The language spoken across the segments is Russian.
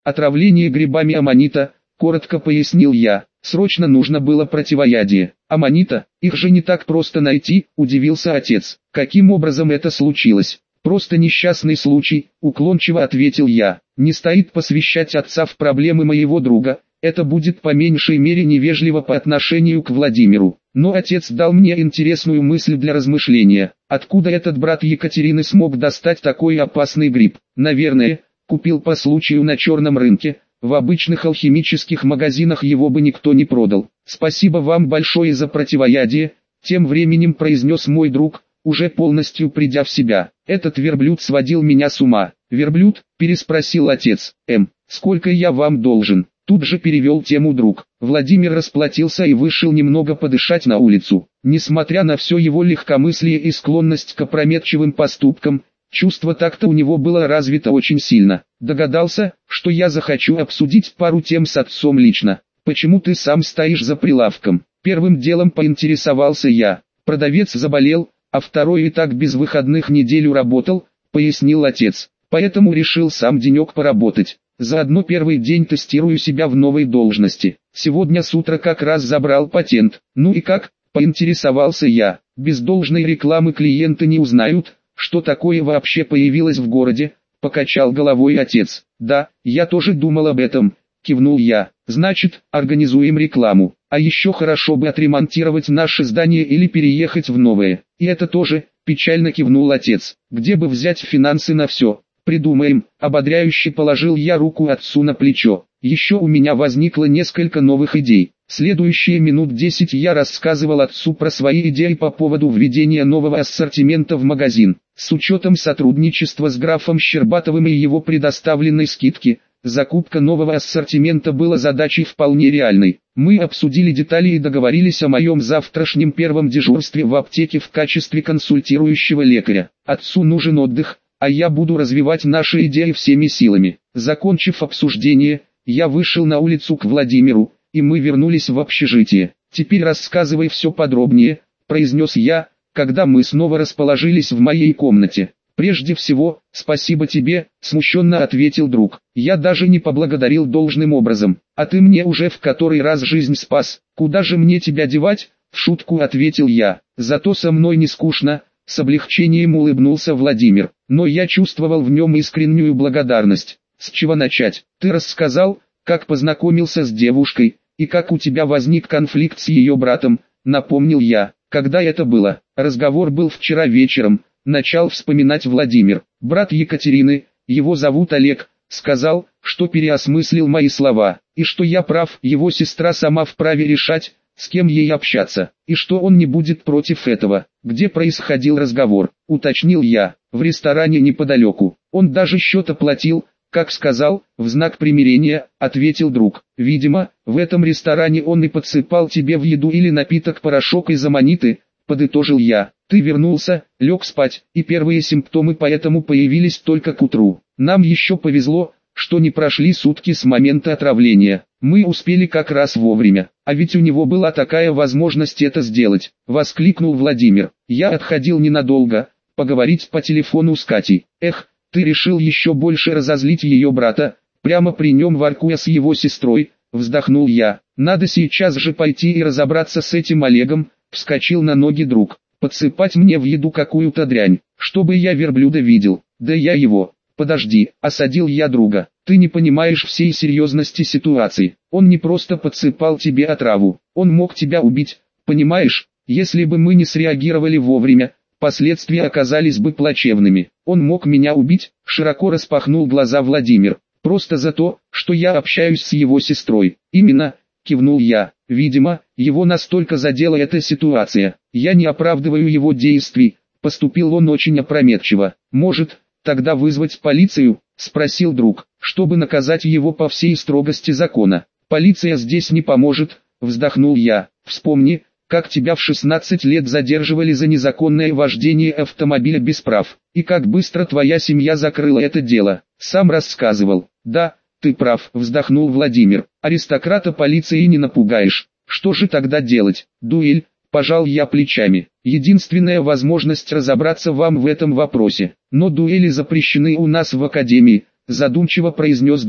Отравление грибами аммонита, коротко пояснил я. Срочно нужно было противоядие. Аммонита, их же не так просто найти, удивился отец. Каким образом это случилось? Просто несчастный случай, уклончиво ответил я. Не стоит посвящать отца в проблемы моего друга, это будет по меньшей мере невежливо по отношению к Владимиру. Но отец дал мне интересную мысль для размышления. Откуда этот брат Екатерины смог достать такой опасный гриб? Наверное, купил по случаю на черном рынке. В обычных алхимических магазинах его бы никто не продал. Спасибо вам большое за противоядие, тем временем произнес мой друг, уже полностью придя в себя. Этот верблюд сводил меня с ума. Верблюд? Переспросил отец. Сколько я вам должен? Тут же перевел тему друг. Владимир расплатился и вышел немного подышать на улицу. Несмотря на все его легкомыслие и склонность к опрометчивым поступкам, чувство такта у него было развито очень сильно. Догадался, что я захочу обсудить пару тем с отцом лично. Почему ты сам стоишь за прилавком? Первым делом поинтересовался я. Продавец заболел, а второй и так без выходных неделю работал, пояснил отец. Поэтому решил сам денек поработать. Заодно первый день тестирую себя в новой должности. Сегодня с утра как раз забрал патент. Ну и как? Поинтересовался я. Без должной рекламы клиенты не узнают, что такое вообще появилось в городе, покачал головой отец. Да, я тоже думал об этом, кивнул я. Значит, организуем рекламу. А еще хорошо бы отремонтировать наше здание или переехать в новое. И это тоже, печально кивнул отец. Где бы взять финансы на все? Придумаем, ободряюще положил я руку отцу на плечо. Еще у меня возникло несколько новых идей. Следующие минут 10 я рассказывал отцу про свои идеи по поводу введения нового ассортимента в магазин. С учетом сотрудничества с графом Щербатовым и его предоставленной скидки, закупка нового ассортимента была задачей вполне реальной. Мы обсудили детали и договорились о моем завтрашнем первом дежурстве в аптеке в качестве консультирующего лекаря. Отцу нужен отдых, а я буду развивать наши идеи всеми силами. Закончив обсуждение, я вышел на улицу к Владимиру, и мы вернулись в общежитие. «Теперь рассказывай все подробнее», – произнес я, когда мы снова расположились в моей комнате. «Прежде всего, спасибо тебе», – смущенно ответил друг. «Я даже не поблагодарил должным образом, а ты мне уже в который раз жизнь спас. Куда же мне тебя девать?» – в шутку ответил я. «Зато со мной не скучно», – с облегчением улыбнулся Владимир. Но я чувствовал в нем искреннюю благодарность. «С чего начать? Ты рассказал, как познакомился с девушкой, и как у тебя возник конфликт с ее братом», – напомнил я. «Когда это было?» «Разговор был вчера вечером», – начал вспоминать Владимир. «Брат Екатерины, его зовут Олег, сказал, что переосмыслил мои слова, и что я прав, его сестра сама вправе решать, с кем ей общаться, и что он не будет против этого». «Где происходил разговор?» – уточнил я. «В ресторане неподалеку. Он даже счет оплатил, как сказал, в знак примирения», – ответил друг. «Видимо, в этом ресторане он и подсыпал тебе в еду или напиток порошок из аммониты», – подытожил я. «Ты вернулся, лег спать, и первые симптомы поэтому появились только к утру. Нам еще повезло, что не прошли сутки с момента отравления. Мы успели как раз вовремя, а ведь у него была такая возможность это сделать», – воскликнул Владимир. «Я отходил ненадолго, поговорить по телефону с Катей. Эх, ты решил еще больше разозлить ее брата, прямо при нем воркуя с его сестрой», – вздохнул я. «Надо сейчас же пойти и разобраться с этим Олегом», – вскочил на ноги друг. «Подсыпать мне в еду какую-то дрянь, чтобы я верблюда видел, да я его...» «Подожди», – осадил я друга, – «ты не понимаешь всей серьезности ситуации. Он не просто подсыпал тебе отраву, он мог тебя убить, понимаешь? Если бы мы не среагировали вовремя, последствия оказались бы плачевными. Он мог меня убить», – широко распахнул глаза Владимир, – «просто за то, что я общаюсь с его сестрой». «Именно», – кивнул я, – «видимо, его настолько задела эта ситуация. Я не оправдываю его действий, поступил он очень опрометчиво. Может, тогда вызвать полицию?» – спросил друг, – «чтобы наказать его по всей строгости закона». «Полиция здесь не поможет», – вздохнул я. «Вспомни, как тебя в 16 лет задерживали за незаконное вождение автомобиля без прав, и как быстро твоя семья закрыла это дело. Сам рассказывал». «Да, ты прав», – вздохнул Владимир. «Аристократа полиции не напугаешь. Что же тогда делать? Дуэль?» – пожал я плечами. «Единственная возможность разобраться вам в этом вопросе. Но дуэли запрещены у нас в академии», – задумчиво произнес друг.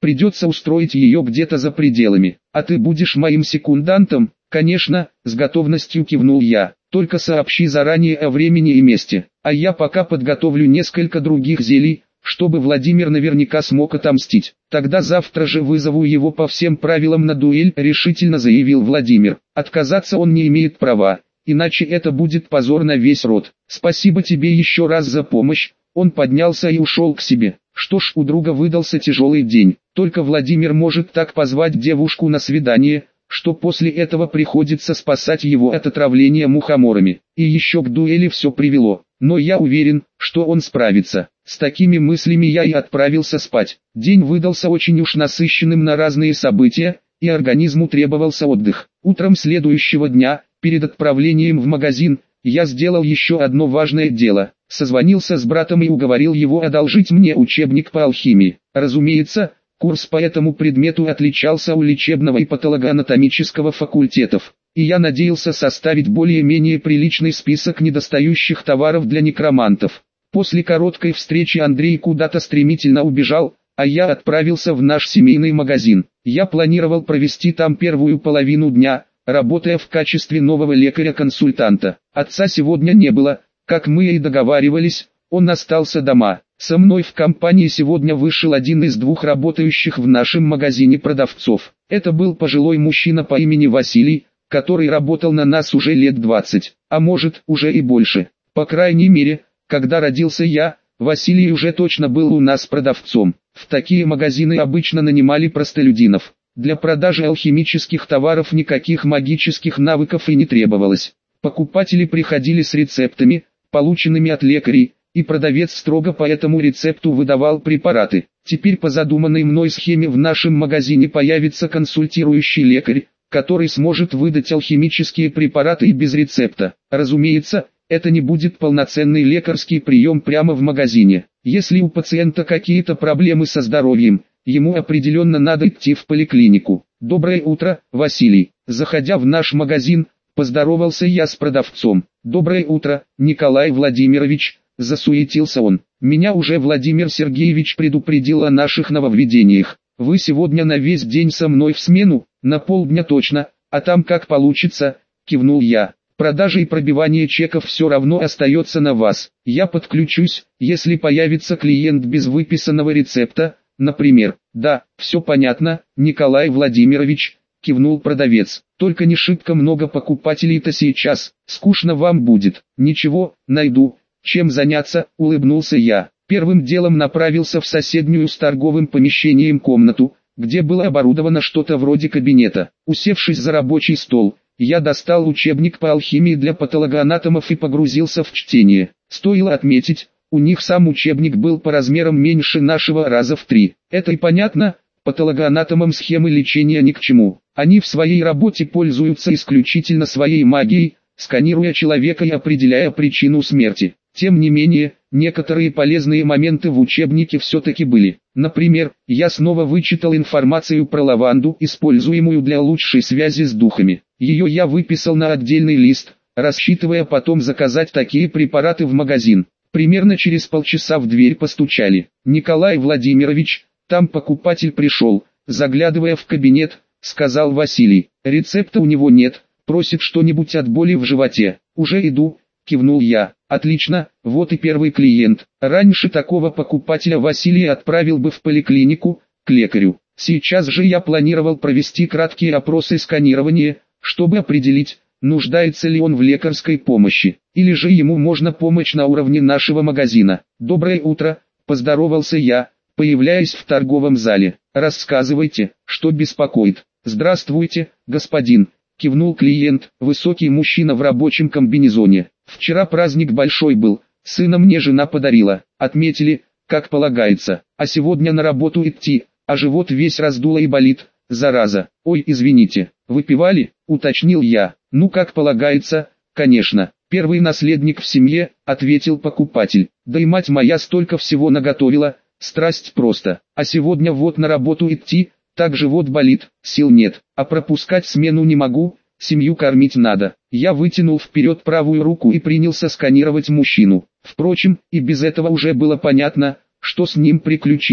Придется устроить ее где-то за пределами. А ты будешь моим секундантом? Конечно, с готовностью кивнул я. Только сообщи заранее о времени и месте. А я пока подготовлю несколько других зелий, чтобы Владимир наверняка смог отомстить. Тогда завтра же вызову его по всем правилам на дуэль, решительно заявил Владимир. Отказаться он не имеет права, иначе это будет позор на весь род. Спасибо тебе еще раз за помощь. Он поднялся и ушел к себе. Что ж, у друга выдался тяжелый день. Только Владимир может так позвать девушку на свидание, что после этого приходится спасать его от отравления мухоморами. И еще к дуэли все привело. Но я уверен, что он справится. С такими мыслями я и отправился спать. День выдался очень уж насыщенным на разные события, и организму требовался отдых. Утром следующего дня, перед отправлением в магазин, я сделал еще одно важное дело. Созвонился с братом и уговорил его одолжить мне учебник по алхимии. Разумеется, курс по этому предмету отличался у лечебного и патологоанатомического факультетов, и я надеялся составить более-менее приличный список недостающих товаров для некромантов. После короткой встречи Андрей куда-то стремительно убежал, а я отправился в наш семейный магазин. Я планировал провести там первую половину дня, работая в качестве нового лекаря-консультанта. Отца сегодня не было, как мы и договаривались, он остался дома. Со мной в компании сегодня вышел один из двух работающих в нашем магазине продавцов. Это был пожилой мужчина по имени Василий, который работал на нас уже лет 20, а может уже и больше. По крайней мере, когда родился я, Василий уже точно был у нас продавцом. В такие магазины обычно нанимали простолюдинов. Для продажи алхимических товаров никаких магических навыков и не требовалось. Покупатели приходили с рецептами, полученными от лекарей, и продавец строго по этому рецепту выдавал препараты. Теперь по задуманной мной схеме в нашем магазине появится консультирующий лекарь, который сможет выдать алхимические препараты и без рецепта. Разумеется, это не будет полноценный лекарский прием прямо в магазине. Если у пациента какие-то проблемы со здоровьем, ему определенно надо идти в поликлинику. Доброе утро, Василий. Заходя в наш магазин, поздоровался я с продавцом. Доброе утро, Николай Владимирович, засуетился он. Меня уже Владимир Сергеевич предупредил о наших нововведениях. Вы сегодня на весь день со мной в смену, на полдня точно, а там как получится, кивнул я. Продажа и пробивание чеков все равно остается на вас. Я подключусь, если появится клиент без выписанного рецепта, например. Да, все понятно, Николай Владимирович, кивнул продавец. Только не шибко много покупателей-то сейчас, скучно вам будет. Ничего, найду, чем заняться, улыбнулся я. Первым делом направился в соседнюю с торговым помещением комнату, где было оборудовано что-то вроде кабинета. Усевшись за рабочий стол, я достал учебник по алхимии для патологоанатомов и погрузился в чтение. Стоило отметить, у них сам учебник был по размерам меньше нашего раза в 3. Это и понятно, патологоанатомам схемы лечения ни к чему. Они в своей работе пользуются исключительно своей магией, сканируя человека и определяя причину смерти. Тем не менее, некоторые полезные моменты в учебнике все-таки были. Например, я снова вычитал информацию про лаванду, используемую для лучшей связи с духами. Ее я выписал на отдельный лист, рассчитывая потом заказать такие препараты в магазин. Примерно через полчаса в дверь постучали. «Николай Владимирович, там покупатель пришел», заглядывая в кабинет, сказал Василий. «Рецепта у него нет, просит что-нибудь от боли в животе». «Уже иду», кивнул я. «Отлично, вот и первый клиент». Раньше такого покупателя Василий отправил бы в поликлинику, к лекарю. Сейчас же я планировал провести краткие опросы сканирования, чтобы определить, нуждается ли он в лекарской помощи, или же ему можно помочь на уровне нашего магазина. «Доброе утро», поздоровался я, появляясь в торговом зале. «Рассказывайте, что беспокоит». «Здравствуйте, господин», кивнул клиент, высокий мужчина в рабочем комбинезоне. «Вчера праздник большой был, сына мне жена подарила, отметили, как полагается, а сегодня на работу идти, а живот весь раздуло и болит, зараза». «Ой, извините, выпивали?» уточнил я. «Ну как полагается, конечно, первый наследник в семье», ответил покупатель. «Да и мать моя столько всего наготовила, страсть просто, а сегодня вот на работу идти, так живот болит, сил нет, а пропускать смену не могу, семью кормить надо». Я вытянул вперед правую руку и принялся сканировать мужчину. Впрочем, и без этого уже было понятно, что с ним приключилось.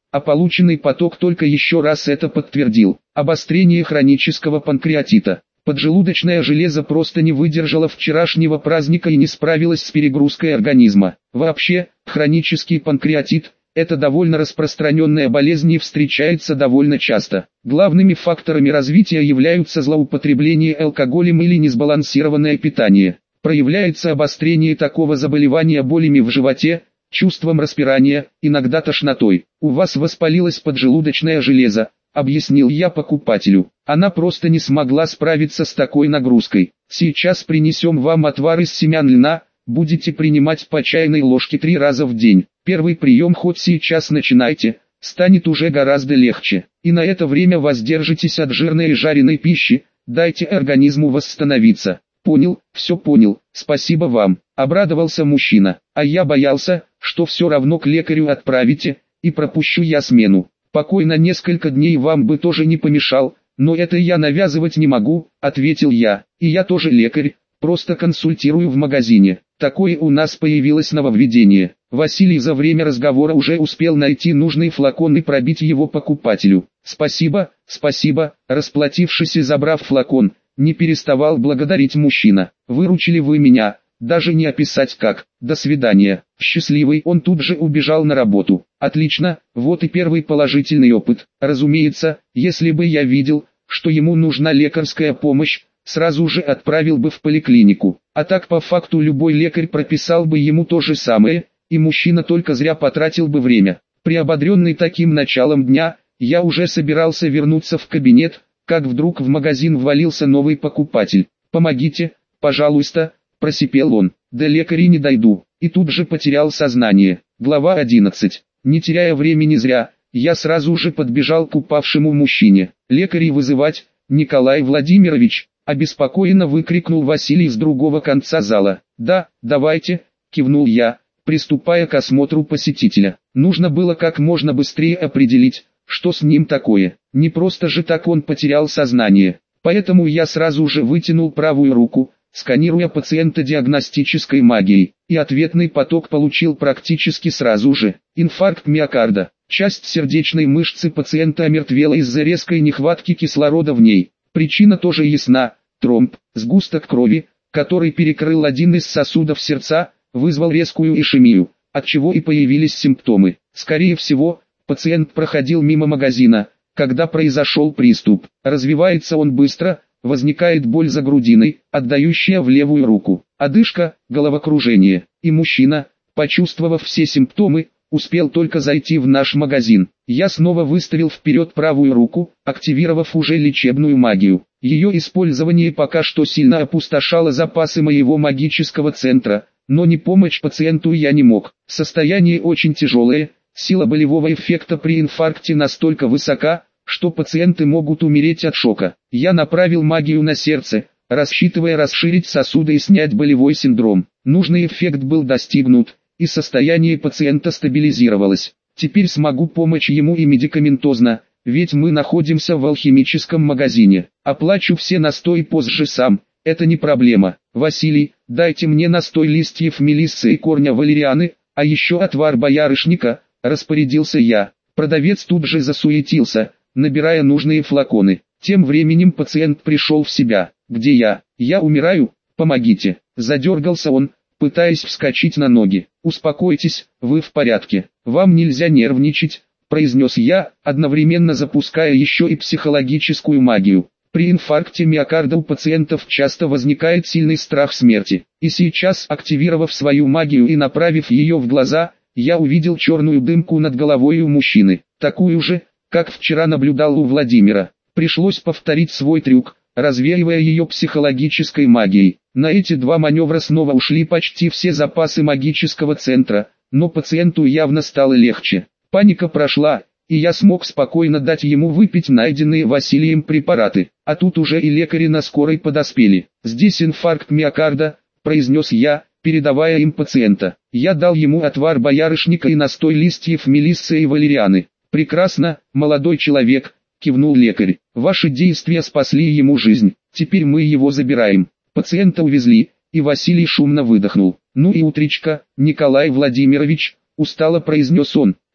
а полученный поток только еще раз это подтвердил. Обострение хронического панкреатита. Поджелудочное железо просто не выдержало вчерашнего праздника и не справилось с перегрузкой организма. Вообще, хронический панкреатит – это довольно распространенная болезнь и встречается довольно часто. Главными факторами развития являются злоупотребление алкоголем или несбалансированное питание. Проявляется обострение такого заболевания болями в животе, чувством распирания, иногда тошнотой. «У вас воспалилось поджелудочное железо», — объяснил я покупателю. «Она просто не смогла справиться с такой нагрузкой. Сейчас принесем вам отвар из семян льна, будете принимать по чайной ложке 3 раза в день. Первый прием хоть сейчас начинайте, станет уже гораздо легче. И на это время воздержитесь от жирной и жареной пищи, дайте организму восстановиться». «Понял, все понял, спасибо вам», — обрадовался мужчина. «А я боялся, что все равно к лекарю отправите, и пропущу я смену. Покой на несколько дней вам бы тоже не помешал, но это я навязывать не могу», — ответил я. «И я тоже лекарь, просто консультирую в магазине. Такое у нас появилось нововведение». Василий за время разговора уже успел найти нужный флакон и пробить его покупателю. «Спасибо, спасибо», расплатившись и забрав флакон, не переставал благодарить мужчина. «Выручили вы меня, даже не описать как. До свидания». Счастливый он тут же убежал на работу. «Отлично, вот и первый положительный опыт. Разумеется, если бы я видел, что ему нужна лекарская помощь, сразу же отправил бы в поликлинику. А так по факту любой лекарь прописал бы ему то же самое, и мужчина только зря потратил бы время». Приободренный таким началом дня, я уже собирался вернуться в кабинет, как вдруг в магазин ввалился новый покупатель. «Помогите, пожалуйста», – просипел он. «До лекаря не дойду», и тут же потерял сознание. Глава 11. Не теряя времени зря, я сразу же подбежал к упавшему мужчине. «Лекарей вызывать, Николай Владимирович», – обеспокоенно выкрикнул Василий с другого конца зала. «Да, давайте», – кивнул я, приступая к осмотру посетителя. Нужно было как можно быстрее определить, что с ним такое. Не просто же так он потерял сознание. Поэтому я сразу же вытянул правую руку, сканируя пациента диагностической магией, и ответный поток получил практически сразу же. Инфаркт миокарда. Часть сердечной мышцы пациента омертвела из-за резкой нехватки кислорода в ней. Причина тоже ясна. Тромб, сгусток крови, который перекрыл один из сосудов сердца, вызвал резкую ишемию, от чего и появились симптомы. Скорее всего, пациент проходил мимо магазина, когда произошел приступ. Развивается он быстро, возникает боль за грудиной, отдающая в левую руку, одышка, головокружение. И мужчина, почувствовав все симптомы, успел только зайти в наш магазин. Я снова выставил вперед правую руку, активировав уже лечебную магию. Ее использование пока что сильно опустошало запасы моего магического центра, но не помочь пациенту я не мог. Состояние очень тяжелое. Сила болевого эффекта при инфаркте настолько высока, что пациенты могут умереть от шока. Я направил магию на сердце, рассчитывая расширить сосуды и снять болевой синдром. Нужный эффект был достигнут, и состояние пациента стабилизировалось. Теперь смогу помочь ему и медикаментозно, ведь мы находимся в алхимическом магазине. Оплачу все настои позже сам, это не проблема. «Василий, дайте мне настой листьев мелиссы и корня валерианы, а еще отвар боярышника», — распорядился я. Продавец тут же засуетился, набирая нужные флаконы. Тем временем пациент пришел в себя. «Где я? Я умираю, помогите!» Задергался он, пытаясь вскочить на ноги. «Успокойтесь, вы в порядке. Вам нельзя нервничать», — произнес я, одновременно запуская еще и психологическую магию. При инфаркте миокарда у пациентов часто возникает сильный страх смерти. И сейчас, активировав свою магию и направив ее в глаза, я увидел черную дымку над головой у мужчины, такую же, как вчера наблюдал у Владимира. Пришлось повторить свой трюк, развеивая ее психологической магией. На эти два маневра снова ушли почти все запасы магического центра, но пациенту явно стало легче. Паника прошла, и я смог спокойно дать ему выпить найденные Василием препараты. А тут уже и лекари на скорой подоспели. «Здесь инфаркт миокарда», — произнес я, передавая им пациента. Я дал ему отвар боярышника и настой листьев мелиссы и валерианы. «Прекрасно, молодой человек», — кивнул лекарь. «Ваши действия спасли ему жизнь, теперь мы его забираем». Пациента увезли, и Василий шумно выдохнул. «Ну и утречка, Николай Владимирович», — устало произнес он.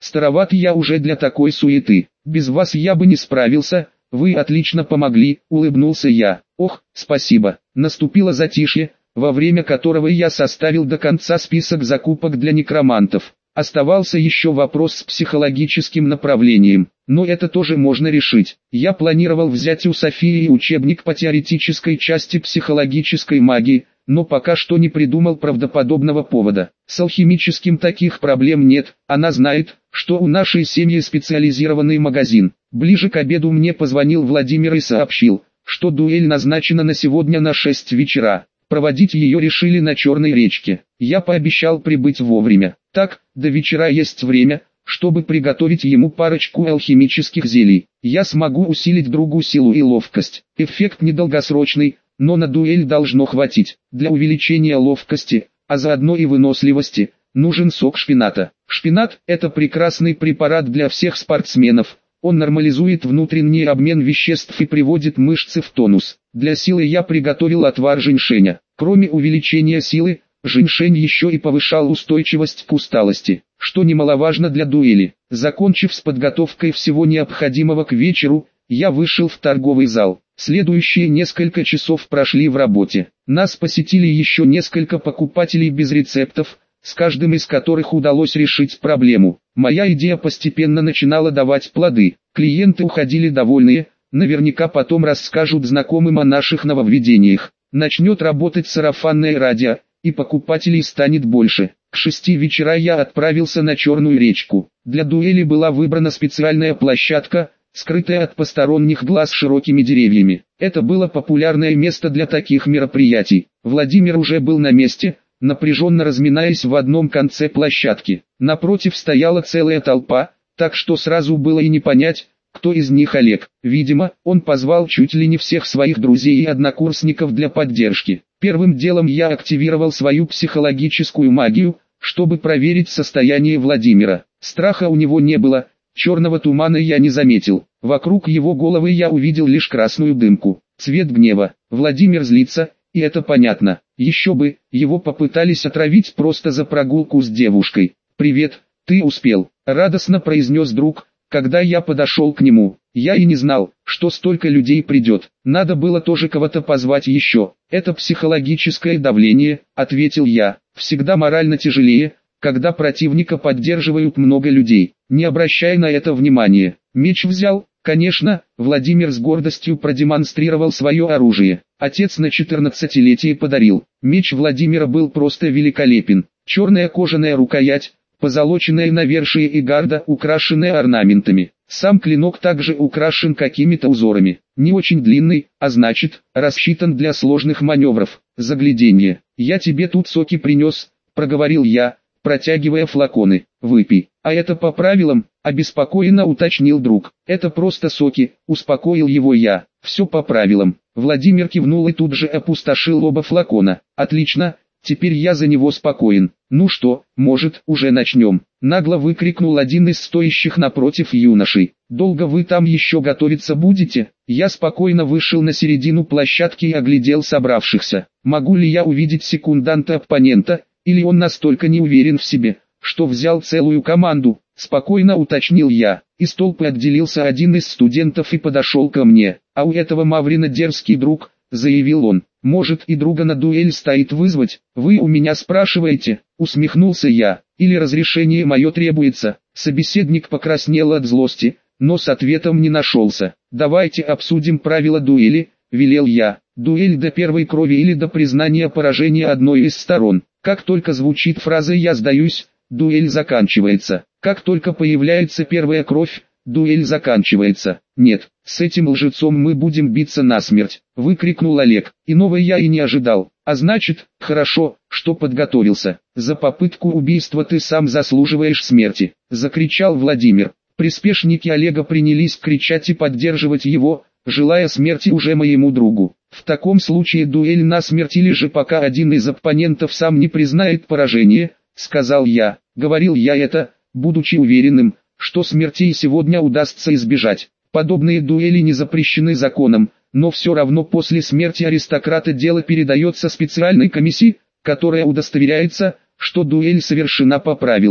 Староват я уже для такой суеты. Без вас я бы не справился, вы отлично помогли, улыбнулся я. Ох, спасибо. Наступило затишье, во время которого я составил до конца список закупок для некромантов. Оставался еще вопрос с психологическим направлением, но это тоже можно решить. Я планировал взять у Софии учебник по теоретической части психологической магии, но пока что не придумал правдоподобного повода. С алхимическим таких проблем нет, она знает, что у нашей семьи специализированный магазин. Ближе к обеду мне позвонил Владимир и сообщил, что дуэль назначена на сегодня на 6 вечера. Проводить ее решили на Черной речке. Я пообещал прибыть вовремя. Так, до вечера есть время, чтобы приготовить ему парочку алхимических зелий. Я смогу усилить другу силу и ловкость. Эффект недолгосрочный, но на дуэль должно хватить. Для увеличения ловкости, а заодно и выносливости, нужен сок шпината. Шпинат – это прекрасный препарат для всех спортсменов. Он нормализует внутренний обмен веществ и приводит мышцы в тонус. Для силы я приготовил отвар женьшеня. Кроме увеличения силы, женьшень еще и повышал устойчивость к усталости, что немаловажно для дуэли. Закончив с подготовкой всего необходимого к вечеру, я вышел в торговый зал. Следующие несколько часов прошли в работе. Нас посетили еще несколько покупателей без рецептов, с каждым из которых удалось решить проблему. Моя идея постепенно начинала давать плоды. Клиенты уходили довольные, наверняка потом расскажут знакомым о наших нововведениях. Начнет работать сарафанное радио, и покупателей станет больше. К 6 вечера я отправился на Черную речку. Для дуэли была выбрана специальная площадка, скрытая от посторонних глаз широкими деревьями. Это было популярное место для таких мероприятий. Владимир уже был на месте, напряженно разминаясь в одном конце площадки. Напротив стояла целая толпа, так что сразу было и не понять, кто из них Олег. Видимо, он позвал чуть ли не всех своих друзей и однокурсников для поддержки. Первым делом я активировал свою психологическую магию, чтобы проверить состояние Владимира. Страха у него не было, черного тумана я не заметил. Вокруг его головы я увидел лишь красную дымку. Цвет гнева. Владимир злится, и это понятно. Еще бы, его попытались отравить просто за прогулку с девушкой. «Привет, ты успел», — радостно произнес друг, когда я подошел к нему. Я и не знал, что столько людей придет. Надо было тоже кого-то позвать еще. «Это психологическое давление», — ответил я. «Всегда морально тяжелее, когда противника поддерживают много людей. Не обращай на это внимания». Меч взял. Конечно, Владимир с гордостью продемонстрировал свое оружие. Отец на 14-летие подарил. Меч Владимира был просто великолепен. Черная кожаная рукоять, позолоченная навершие и гарда, украшенная орнаментами. Сам клинок также украшен какими-то узорами. Не очень длинный, а значит, рассчитан для сложных маневров. Загляденье. «Я тебе тут соки принес», — проговорил я, протягивая флаконы. «Выпей». «А это по правилам?» — обеспокоенно уточнил друг. «Это просто соки», — успокоил его я. «Все по правилам». Владимир кивнул и тут же опустошил оба флакона. «Отлично, теперь я за него спокоен». «Ну что, может, уже начнем?» — нагло выкрикнул один из стоящих напротив юношей. «Долго вы там еще готовиться будете?» Я спокойно вышел на середину площадки и оглядел собравшихся. Могу ли я увидеть секунданта оппонента, или он настолько не уверен в себе, что взял целую команду? Спокойно уточнил я. Из толпы отделился один из студентов и подошел ко мне. «А у этого Маврина дерзкий друг», — заявил он. «Может и друга на дуэль стоит вызвать? Вы у меня спрашиваете?» — усмехнулся я. «Или разрешение мое требуется?» Собеседник покраснел от злости, но с ответом не нашелся. «Давайте обсудим правила дуэли», — велел я. «Дуэль до первой крови или до признания поражения одной из сторон». Как только звучит фраза «я сдаюсь», дуэль заканчивается. Как только появляется первая кровь, дуэль заканчивается. «Нет, с этим лжецом мы будем биться насмерть», — выкрикнул Олег. Иного я и не ожидал. «А значит, хорошо, что подготовился. За попытку убийства ты сам заслуживаешь смерти», — закричал Владимир. Приспешники Олега принялись кричать и поддерживать его, желая смерти уже моему другу. «В таком случае дуэль насмерть или же пока один из оппонентов сам не признает поражение», — сказал я. Говорил я это, будучи уверенным, что смертей сегодня удастся избежать. Подобные дуэли не запрещены законом, но все равно после смерти аристократа дело передается специальной комиссии, которая удостоверяется, что дуэль совершена по правилам.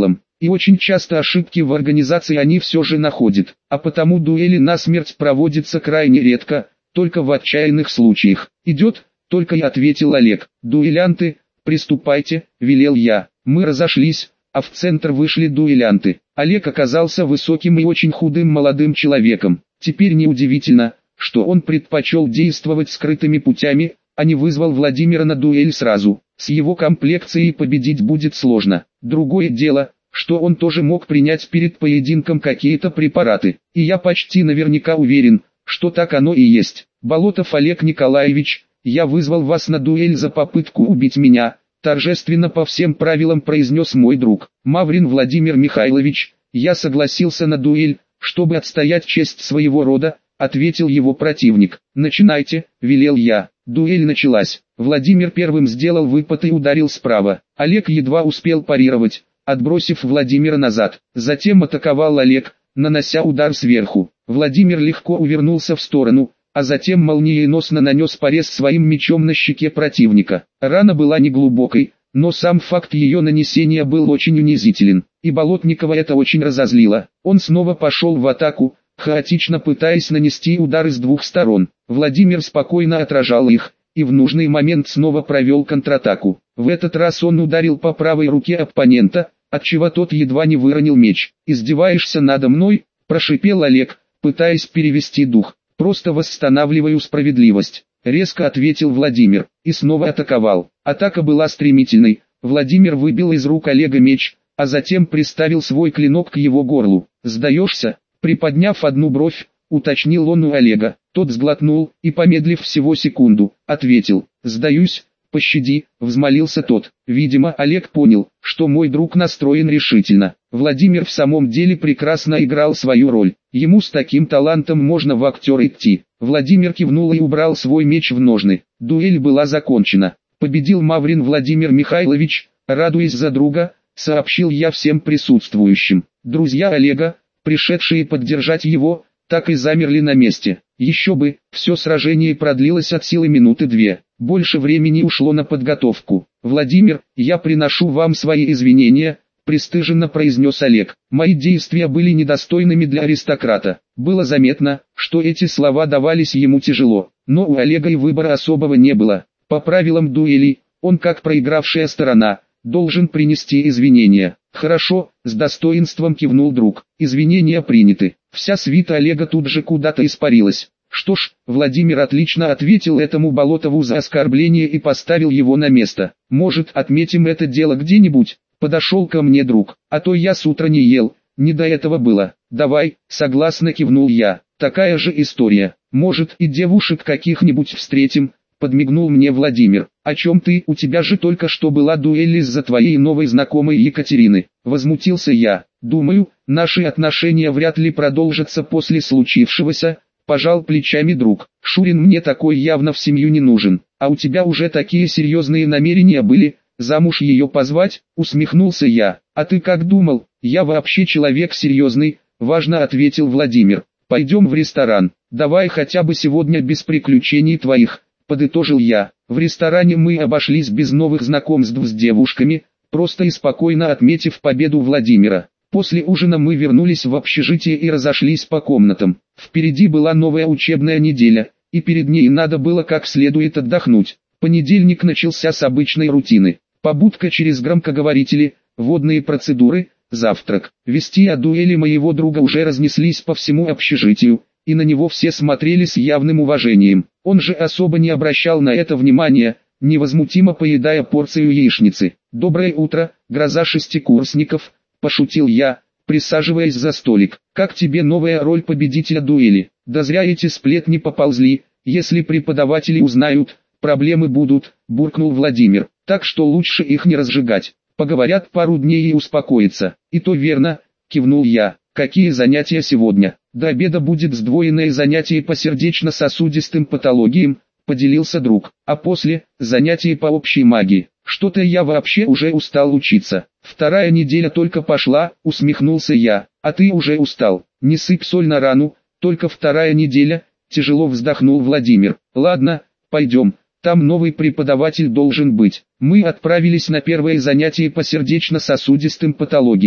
и очень часто ошибки в организации они все же находят, а потому дуэли насмерть проводятся крайне редко, только в отчаянных случаях. «Идет», — только и ответил Олег. «Дуэлянты, приступайте», — велел я. Мы разошлись, а в центр вышли дуэлянты. Олег оказался высоким и очень худым молодым человеком. Теперь неудивительно, что он предпочел действовать скрытыми путями, а не вызвал Владимира на дуэль сразу. С его комплекцией победить будет сложно. Другое дело, что он тоже мог принять перед поединком какие-то препараты. И я почти наверняка уверен, что так оно и есть. «Болотов Олег Николаевич, я вызвал вас на дуэль за попытку убить меня», торжественно по всем правилам произнес мой друг. «Маврин Владимир Михайлович, я согласился на дуэль, чтобы отстоять честь своего рода», ответил его противник. «Начинайте», велел я. Дуэль началась. Владимир первым сделал выпад и ударил справа. Олег едва успел парировать, отбросив Владимира назад. Затем атаковал Олег, нанося удар сверху. Владимир легко увернулся в сторону, а затем молниеносно нанес порез своим мечом на щеке противника. Рана была неглубокой, но сам факт ее нанесения был очень унизителен, и Болотникова это очень разозлило. Он снова пошел в атаку, хаотично пытаясь нанести удары с двух сторон. Владимир спокойно отражал их, и в нужный момент снова провел контратаку. В этот раз он ударил по правой руке оппонента, отчего тот едва не выронил меч. «Издеваешься надо мной?» – прошипел Олег, пытаясь перевести дух. «Просто восстанавливаю справедливость», – резко ответил Владимир, и снова атаковал. Атака была стремительной. Владимир выбил из рук Олега меч, а затем приставил свой клинок к его горлу. «Сдаешься?» – приподняв одну бровь, уточнил он у Олега. Тот сглотнул и, помедлив всего секунду, ответил: «Сдаюсь, пощади», — взмолился тот. Видимо, Олег понял, что мой друг настроен решительно. Владимир в самом деле прекрасно играл свою роль. Ему с таким талантом можно в актер идти. Владимир кивнул и убрал свой меч в ножны. Дуэль была закончена. Победил Маврин Владимир Михайлович, радуясь за друга, сообщил я всем присутствующим. Друзья Олега, пришедшие поддержать его, так и замерли на месте. Еще бы, все сражение продлилось от силы минуты две. Больше времени ушло на подготовку. «Владимир, я приношу вам свои извинения», — пристыженно произнес Олег. «Мои действия были недостойными для аристократа». Было заметно, что эти слова давались ему тяжело, но у Олега и выбора особого не было. По правилам дуэли, он как проигравшая сторона, должен принести извинения. «Хорошо», — с достоинством кивнул друг. «Извинения приняты». Вся свита Олега тут же куда-то испарилась. Что ж, Владимир отлично ответил этому Болотову за оскорбление и поставил его на место. «Может, отметим это дело где-нибудь?» Подошел ко мне друг. «А то я с утра не ел, не до этого было». «Давай», — согласно кивнул я. «Такая же история. Может, и девушек каких-нибудь встретим?» Подмигнул мне Владимир. «О чем ты? У тебя же только что была дуэль из-за твоей новой знакомой Екатерины». Возмутился я. «Думаю, наши отношения вряд ли продолжатся после случившегося», пожал плечами друг. «Шурин мне такой явно в семью не нужен. А у тебя уже такие серьезные намерения были, замуж ее позвать?» Усмехнулся я. «А ты как думал? Я вообще человек серьезный», важно ответил Владимир. «Пойдем в ресторан. Давай хотя бы сегодня без приключений твоих», подытожил я. В ресторане мы обошлись без новых знакомств с девушками, просто и спокойно отметив победу Владимира. После ужина мы вернулись в общежитие и разошлись по комнатам. Впереди была новая учебная неделя, и перед ней надо было как следует отдохнуть. Понедельник начался с обычной рутины. Побудка через громкоговорители, водные процедуры, завтрак. Вести о дуэли моего друга уже разнеслись по всему общежитию, и на него все смотрели с явным уважением. Он же особо не обращал на это внимания, невозмутимо поедая порцию яичницы. «Доброе утро, гроза шестикурсников», – пошутил я, присаживаясь за столик. «Как тебе новая роль победителя дуэли? Да зря эти сплетни поползли, если преподаватели узнают, проблемы будут», – буркнул Владимир. «Так что лучше их не разжигать. Поговорят пару дней и успокоятся». «И то верно», – кивнул я. «Какие занятия сегодня?» «До обеда будет сдвоенное занятие по сердечно-сосудистым патологиям», – поделился друг. «А после – занятие по общей магии. Что-то я вообще уже устал учиться». «Вторая неделя только пошла», – усмехнулся я. «А ты уже устал. Не сыпь соль на рану, только вторая неделя», – тяжело вздохнул Владимир. «Ладно, пойдем, там новый преподаватель должен быть». Мы отправились на первое занятие по сердечно-сосудистым патологиям.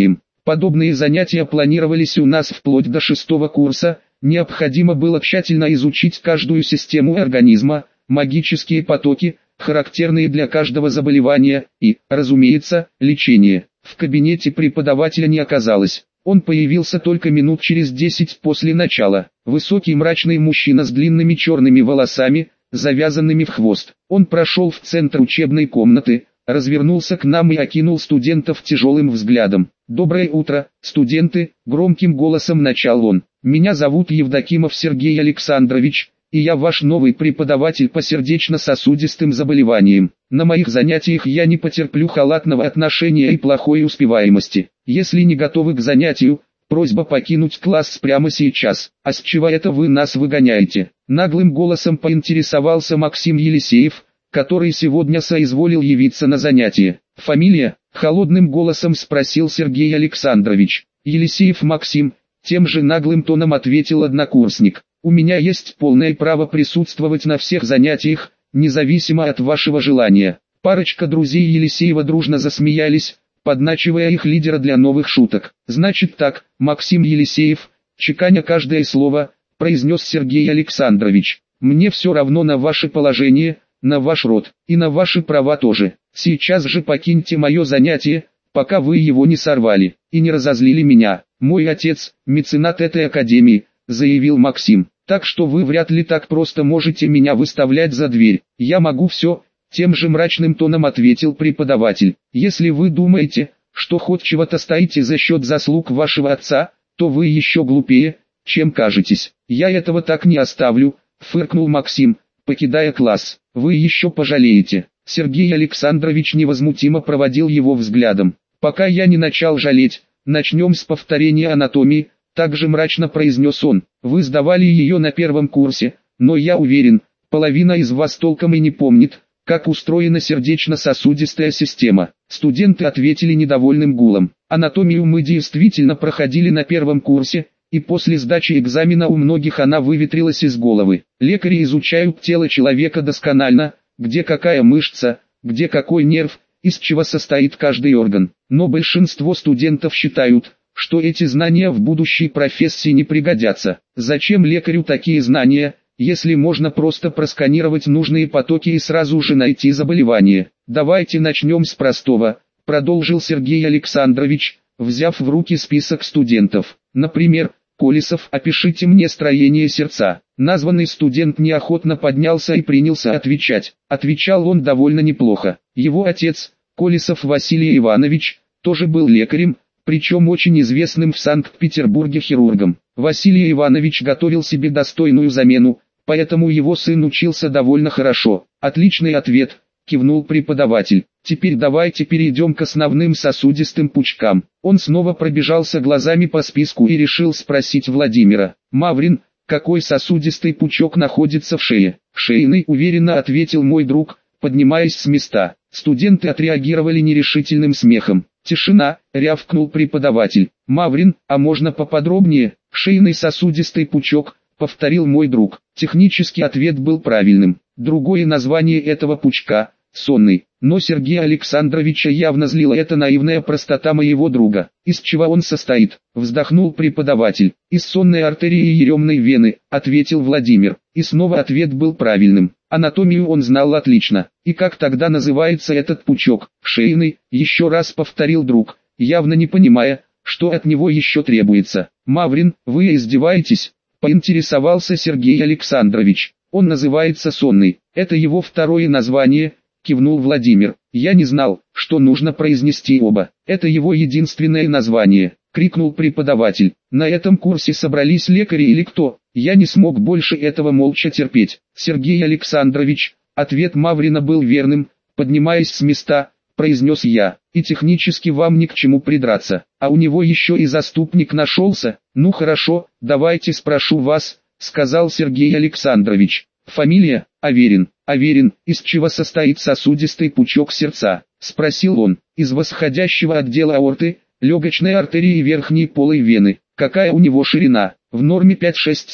Подобные занятия планировались у нас вплоть до 6-го курса, необходимо было тщательно изучить каждую систему организма, магические потоки, характерные для каждого заболевания, и, разумеется, лечение. В кабинете преподавателя не оказалось. Он появился только минут через 10 после начала. Высокий мрачный мужчина с длинными черными волосами, завязанными в хвост. Он прошел в центр учебной комнаты, развернулся к нам и окинул студентов тяжелым взглядом. «Доброе утро, студенты!» – громким голосом начал он. «Меня зовут Евдокимов Сергей Александрович, и я ваш новый преподаватель по сердечно-сосудистым заболеваниям. На моих занятиях я не потерплю халатного отношения и плохой успеваемости. Если не готовы к занятию, просьба покинуть класс прямо сейчас. А с чего это вы нас выгоняете?» Наглым голосом поинтересовался Максим Елисеев, который сегодня соизволил явиться на занятие. «Фамилия?» – холодным голосом спросил Сергей Александрович. «Елисеев Максим», – тем же наглым тоном ответил однокурсник. «У меня есть полное право присутствовать на всех занятиях, независимо от вашего желания». Парочка друзей Елисеева дружно засмеялись, подначивая их лидера для новых шуток. «Значит так, Максим Елисеев», – чеканя каждое слово, произнес Сергей Александрович. «Мне все равно на ваше положение, на ваш род, и на ваши права тоже. Сейчас же покиньте мое занятие, пока вы его не сорвали, и не разозлили меня. Мой отец, меценат этой академии», – заявил Максим. «Так что вы вряд ли так просто можете меня выставлять за дверь». «Я могу все», – тем же мрачным тоном ответил преподаватель. «Если вы думаете, что хоть чего-то стоите за счет заслуг вашего отца, то вы еще глупее, чем кажетесь». «Я этого так не оставлю», – фыркнул Максим, покидая класс. «Вы еще пожалеете». Сергей Александрович невозмутимо проводил его взглядом. «Пока я не начал жалеть, начнем с повторения анатомии», также мрачно произнес он. «Вы сдавали ее на первом курсе, но я уверен, половина из вас толком и не помнит, как устроена сердечно-сосудистая система». Студенты ответили недовольным гулом. «Анатомию мы действительно проходили на первом курсе, и после сдачи экзамена у многих она выветрилась из головы. Лекари изучают тело человека досконально, где какая мышца, где какой нерв, из чего состоит каждый орган. Но большинство студентов считают, что эти знания в будущей профессии не пригодятся. Зачем лекарю такие знания, если можно просто просканировать нужные потоки и сразу же найти заболевание? Давайте начнем с простого», – продолжил Сергей Александрович, взяв в руки список студентов. «Например, Колесов, опишите мне строение сердца». Названный студент неохотно поднялся и принялся отвечать. Отвечал он довольно неплохо. Его отец, Колесов Василий Иванович, тоже был лекарем, причем очень известным в Санкт-Петербурге хирургом. Василий Иванович готовил себе достойную замену, поэтому его сын учился довольно хорошо. «Отличный ответ», – кивнул преподаватель. «Теперь давайте перейдем к основным сосудистым пучкам». Он снова пробежался глазами по списку и решил спросить Владимира. «Маврин, какой сосудистый пучок находится в шее?» «Шейный», – уверенно ответил мой друг, поднимаясь с места. Студенты отреагировали нерешительным смехом. «Тишина», – рявкнул преподаватель. «Маврин, а можно поподробнее?» «Шейный сосудистый пучок», – повторил мой друг. Технический ответ был правильным. Другое название этого пучка – сонный. Но Сергея Александровича явно злила эта наивная простота моего друга. «Из чего он состоит?» – вздохнул преподаватель. «Из сонной артерии и еремной вены», – ответил Владимир. И снова ответ был правильным. Анатомию он знал отлично. «И как тогда называется этот пучок?» «Шейный», – еще раз повторил друг, явно не понимая, что от него еще требуется. «Маврин, вы издеваетесь?» – поинтересовался Сергей Александрович. «Он называется сонный. Это его второе название», – кивнул Владимир. «Я не знал, что нужно произнести оба. Это его единственное название», – крикнул преподаватель. «На этом курсе собрались лекари или кто?» Я не смог больше этого молча терпеть. «Сергей Александрович», ответ Маврина был верным, поднимаясь с места, произнес я. «И технически вам ни к чему придраться. А у него еще и заступник нашелся. Ну хорошо, давайте спрошу вас», сказал Сергей Александрович. «Фамилия?» «Аверин». «Аверин, из чего состоит сосудистый пучок сердца?» Спросил он. «Из восходящего отдела аорты, легочной артерии и верхней полой вены». «Какая у него ширина?» «В норме 5-6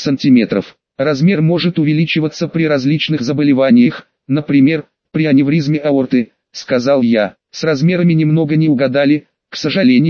см. Размер может увеличиваться при различных заболеваниях, например, при аневризме аорты», сказал я. «С размерами немного не угадали, к сожалению»,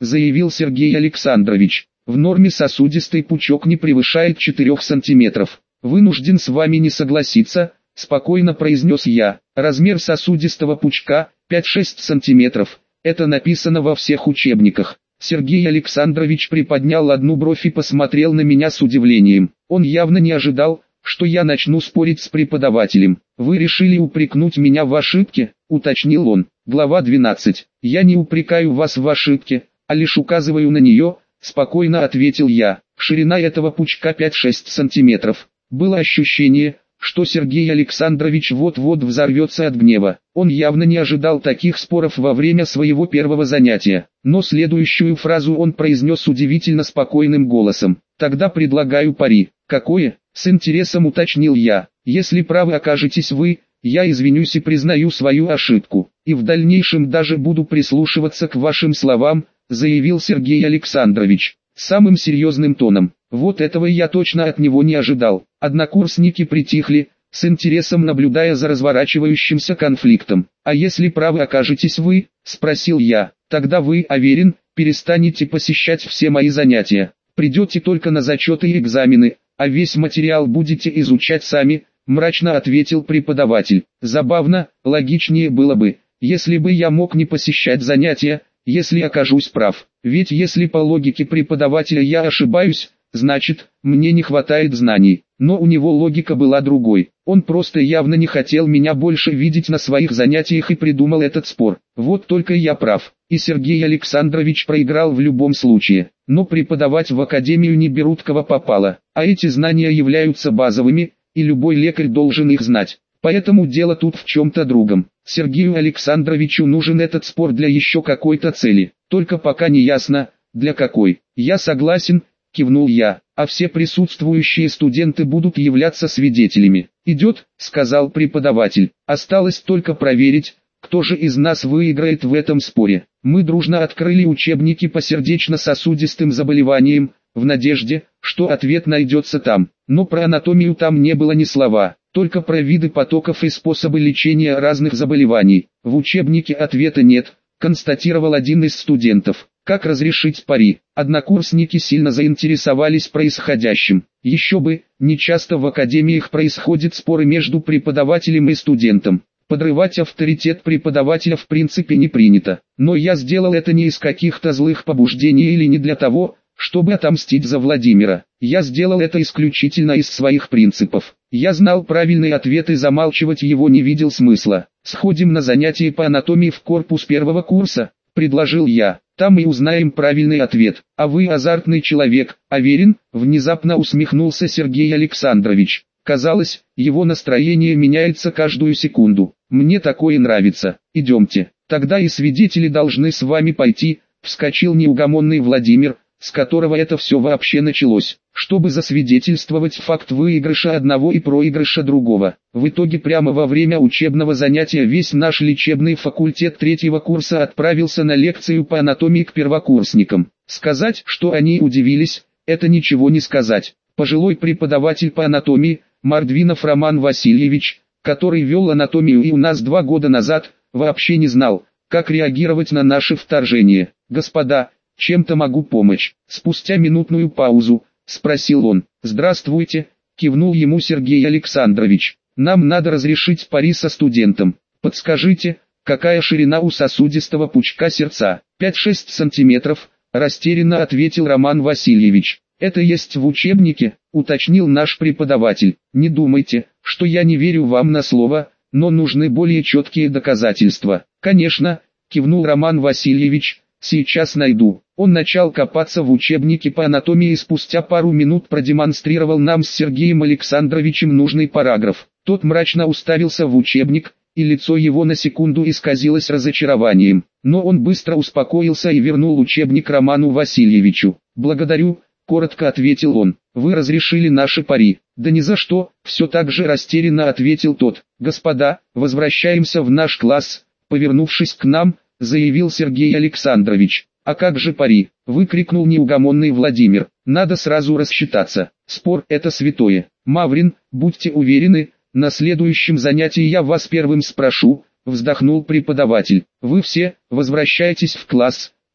заявил Сергей Александрович. В норме сосудистый пучок не превышает 4 сантиметров. Вынужден с вами не согласиться, спокойно произнес я. Размер сосудистого пучка 5-6 сантиметров. Это написано во всех учебниках. Сергей Александрович приподнял одну бровь и посмотрел на меня с удивлением. Он явно не ожидал, что я начну спорить с преподавателем. «Вы решили упрекнуть меня в ошибке?» – уточнил он. Глава 12. «Я не упрекаю вас в ошибке, а лишь указываю на нее», – спокойно ответил я. Ширина этого пучка 5-6 сантиметров. Было ощущение, что Сергей Александрович вот-вот взорвется от гнева. Он явно не ожидал таких споров во время своего первого занятия. Но следующую фразу он произнес удивительно спокойным голосом. «Тогда предлагаю пари». «Какое?» – с интересом уточнил я. «Если правы окажетесь вы, я извинюсь и признаю свою ошибку. И в дальнейшем даже буду прислушиваться к вашим словам», – заявил Сергей Александрович. Самым серьезным тоном. Вот этого я точно от него не ожидал. Однокурсники притихли, с интересом наблюдая за разворачивающимся конфликтом. «А если правы окажетесь вы?» – спросил я. «Тогда вы, уверен, перестанете посещать все мои занятия. Придете только на зачеты и экзамены, а весь материал будете изучать сами», – мрачно ответил преподаватель. «Забавно, логичнее было бы, если бы я мог не посещать занятия, если окажусь прав. Ведь если по логике преподавателя я ошибаюсь, значит, мне не хватает знаний». Но у него логика была другой. Он просто явно не хотел меня больше видеть на своих занятиях и придумал этот спор. Вот только я прав, и Сергей Александрович проиграл в любом случае. Но преподавать в академию не берут кого попало, а эти знания являются базовыми, и любой лекарь должен их знать. Поэтому дело тут в чем-то другом. Сергею Александровичу нужен этот спор для еще какой-то цели, только пока не ясно, для какой. «Я согласен», – кивнул я, – «а все присутствующие студенты будут являться свидетелями». «Идет», – сказал преподаватель. «Осталось только проверить, кто же из нас выиграет в этом споре». Мы дружно открыли учебники по сердечно-сосудистым заболеваниям, в надежде, что ответ найдется там. Но про анатомию там не было ни слова, только про виды потоков и способы лечения разных заболеваний. В учебнике ответа нет, констатировал один из студентов. Как разрешить пари? Однокурсники сильно заинтересовались происходящим. Еще бы, нечасто в академиях происходят споры между преподавателем и студентом. Подрывать авторитет преподавателя в принципе не принято. Но я сделал это не из каких-то злых побуждений или не для того, чтобы отомстить за Владимира. Я сделал это исключительно из своих принципов. Я знал правильный ответ и замалчивать его не видел смысла. «Сходим на занятия по анатомии в корпус первого курса», – предложил я. «Там и узнаем правильный ответ. А вы азартный человек, уверен?» – внезапно усмехнулся Сергей Александрович. Казалось, его настроение меняется каждую секунду. «Мне такое нравится. Идемте. Тогда и свидетели должны с вами пойти», – вскочил неугомонный Владимир, с которого это все вообще началось, чтобы засвидетельствовать факт выигрыша одного и проигрыша другого. В итоге прямо во время учебного занятия весь наш лечебный факультет третьего курса отправился на лекцию по анатомии к первокурсникам. Сказать, что они удивились, это ничего не сказать. Пожилой преподаватель по анатомии, Мордвинов Роман Васильевич, который вел анатомию и у нас 2 года назад, вообще не знал, как реагировать на наше вторжение. «Господа, чем-то могу помочь?» Спустя минутную паузу, спросил он. «Здравствуйте», кивнул ему Сергей Александрович. «Нам надо разрешить пари со студентом. Подскажите, какая ширина у сосудистого пучка сердца?» 5-6 сантиметров, растерянно ответил Роман Васильевич. «Это есть в учебнике», уточнил наш преподаватель. «Не думайте, что я не верю вам на слово, но нужны более четкие доказательства». «Конечно», кивнул Роман Васильевич, «сейчас найду». Он начал копаться в учебнике по анатомии и спустя пару минут продемонстрировал нам с Сергеем Александровичем нужный параграф. Тот мрачно уставился в учебник, и лицо его на секунду исказилось разочарованием. Но он быстро успокоился и вернул учебник Роману Васильевичу. «Благодарю», коротко ответил он. «Вы разрешили наши пари». «Да ни за что», все так же растерянно ответил тот. «Господа, возвращаемся в наш класс», повернувшись к нам, заявил Сергей Александрович. «А как же пари?» – выкрикнул неугомонный Владимир. «Надо сразу рассчитаться. Спор – это святое. Маврин, будьте уверены, на следующем занятии я вас первым спрошу», – вздохнул преподаватель. «Вы все, возвращайтесь в класс», –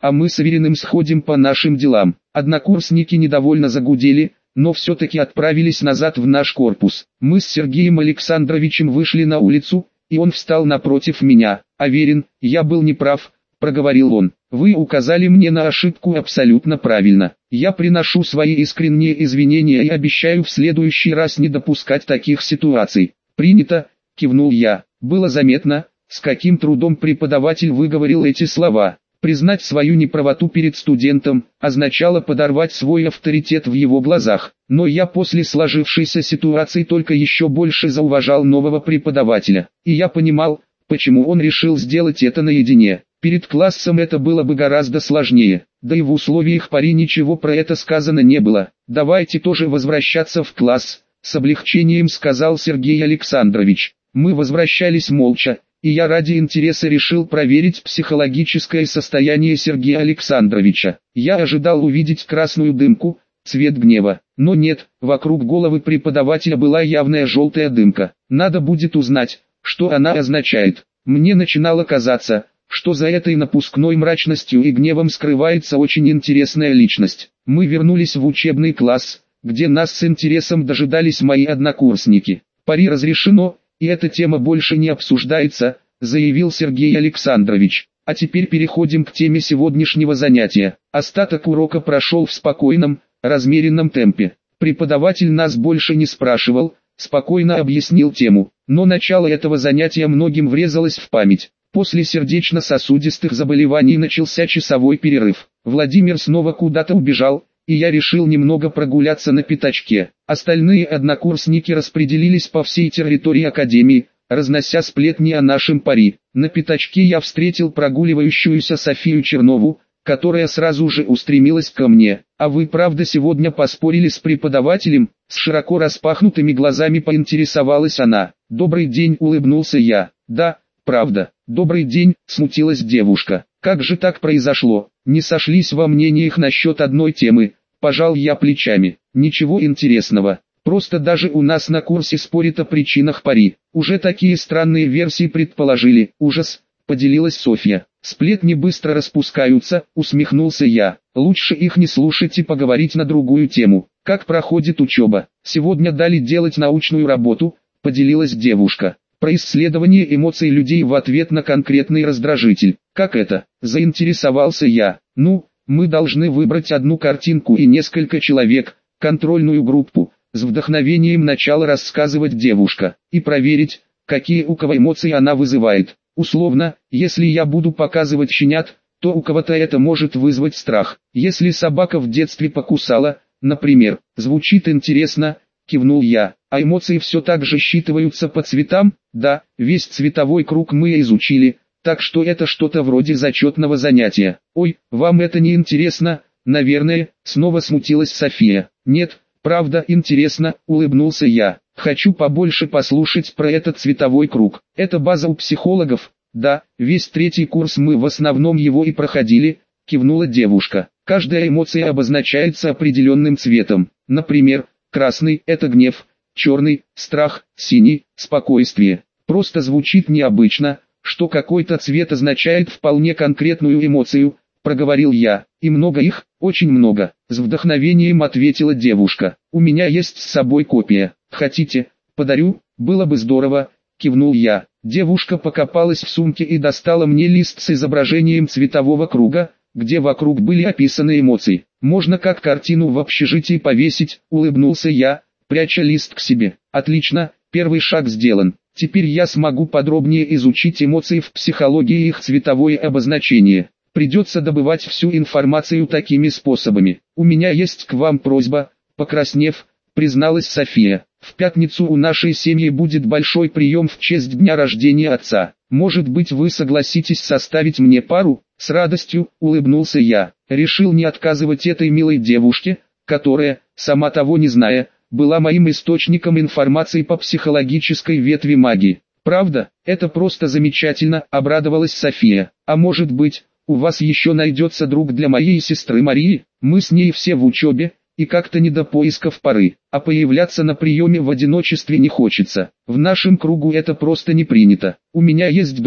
а мы с Авериным сходим по нашим делам. Однокурсники недовольно загудели, но все-таки отправились назад в наш корпус. Мы с Сергеем Александровичем вышли на улицу, и он встал напротив меня. «Аверин, я был неправ», — проговорил он. «Вы указали мне на ошибку абсолютно правильно. Я приношу свои искренние извинения и обещаю в следующий раз не допускать таких ситуаций». «Принято», — кивнул я. Было заметно, с каким трудом преподаватель выговорил эти слова. Признать свою неправоту перед студентом означало подорвать свой авторитет в его глазах. Но я после сложившейся ситуации только еще больше зауважал нового преподавателя. И я понимал, почему он решил сделать это наедине. Перед классом это было бы гораздо сложнее, да и в условиях пари ничего про это сказано не было. «Давайте тоже возвращаться в класс», — с облегчением сказал Сергей Александрович. Мы возвращались молча, и я ради интереса решил проверить психологическое состояние Сергея Александровича. Я ожидал увидеть красную дымку, цвет гнева, но нет, вокруг головы преподавателя была явная желтая дымка. Надо будет узнать, что она означает. Мне начинало казаться, что за этой напускной мрачностью и гневом скрывается очень интересная личность. Мы вернулись в учебный класс, где нас с интересом дожидались мои однокурсники. «Пари разрешено, и эта тема больше не обсуждается», — заявил Сергей Александрович. «А теперь переходим к теме сегодняшнего занятия». Остаток урока прошел в спокойном, размеренном темпе. Преподаватель нас больше не спрашивал, спокойно объяснил тему, но начало этого занятия многим врезалось в память. После сердечно-сосудистых заболеваний начался часовой перерыв. Владимир снова куда-то убежал, и я решил немного прогуляться на пятачке. Остальные однокурсники распределились по всей территории академии, разнося сплетни о нашем пари. На пятачке я встретил прогуливающуюся Софию Чернову, которая сразу же устремилась ко мне. «А вы правда сегодня поспорили с преподавателем?» С широко распахнутыми глазами поинтересовалась она. «Добрый день», — улыбнулся я. «Да, правда». «Добрый день», — смутилась девушка. «Как же так произошло? Не сошлись во мнениях насчет одной темы?» Пожал я плечами. «Ничего интересного. Просто даже у нас на курсе спорят о причинах пари. Уже такие странные версии предположили. Ужас», — поделилась Софья. «Сплетни быстро распускаются», — усмехнулся я. «Лучше их не слушать и поговорить на другую тему. Как проходит учеба?» «Сегодня дали делать научную работу», — поделилась девушка. «Про исследование эмоций людей в ответ на конкретный раздражитель». «Как это?» – заинтересовался я. «Ну, мы должны выбрать одну картинку и несколько человек, контрольную группу», с вдохновением начала рассказывать девушка, «и проверить, какие у кого эмоции она вызывает. Условно, если я буду показывать щенят, то у кого-то это может вызвать страх. Если собака в детстве покусала, например». «Звучит интересно», – кивнул я. «А эмоции все так же считываются по цветам?» «Да, весь цветовой круг мы изучили, так что это что-то вроде зачетного занятия». «Ой, вам это не интересно, наверное», — снова смутилась София. «Нет, правда интересно», — улыбнулся я. «Хочу побольше послушать про этот цветовой круг. Это база у психологов?» «Да, весь третий курс мы в основном его и проходили», — кивнула девушка. «Каждая эмоция обозначается определенным цветом. Например, красный — это гнев, черный — страх, синий — спокойствие. Просто звучит необычно, что какой-то цвет означает вполне конкретную эмоцию», — проговорил я. «И много их?» «Очень много», — с вдохновением ответила девушка. «У меня есть с собой копия. Хотите, подарю?» «Было бы здорово», — кивнул я. Девушка покопалась в сумке и достала мне лист с изображением цветового круга, где вокруг были описаны эмоции. «Можно как картину в общежитии повесить», — улыбнулся я, пряча лист к себе. «Отлично, первый шаг сделан. Теперь я смогу подробнее изучить эмоции в психологии и их цветовое обозначение. Придется добывать всю информацию такими способами. У меня есть к вам просьба», — покраснев, призналась София. «В пятницу у нашей семьи будет большой прием в честь дня рождения отца. Может быть, вы согласитесь составить мне пару?» «С радостью», — улыбнулся я. Решил не отказывать этой милой девушке, которая, сама того не зная, была моим источником информации по психологической ветви магии. «Правда, это просто замечательно», — обрадовалась София. «А может быть, у вас еще найдется друг для моей сестры Марии? Мы с ней все в учебе, и как-то не до поисков пары, а появляться на приеме в одиночестве не хочется. В нашем кругу это просто не принято. У меня есть друг,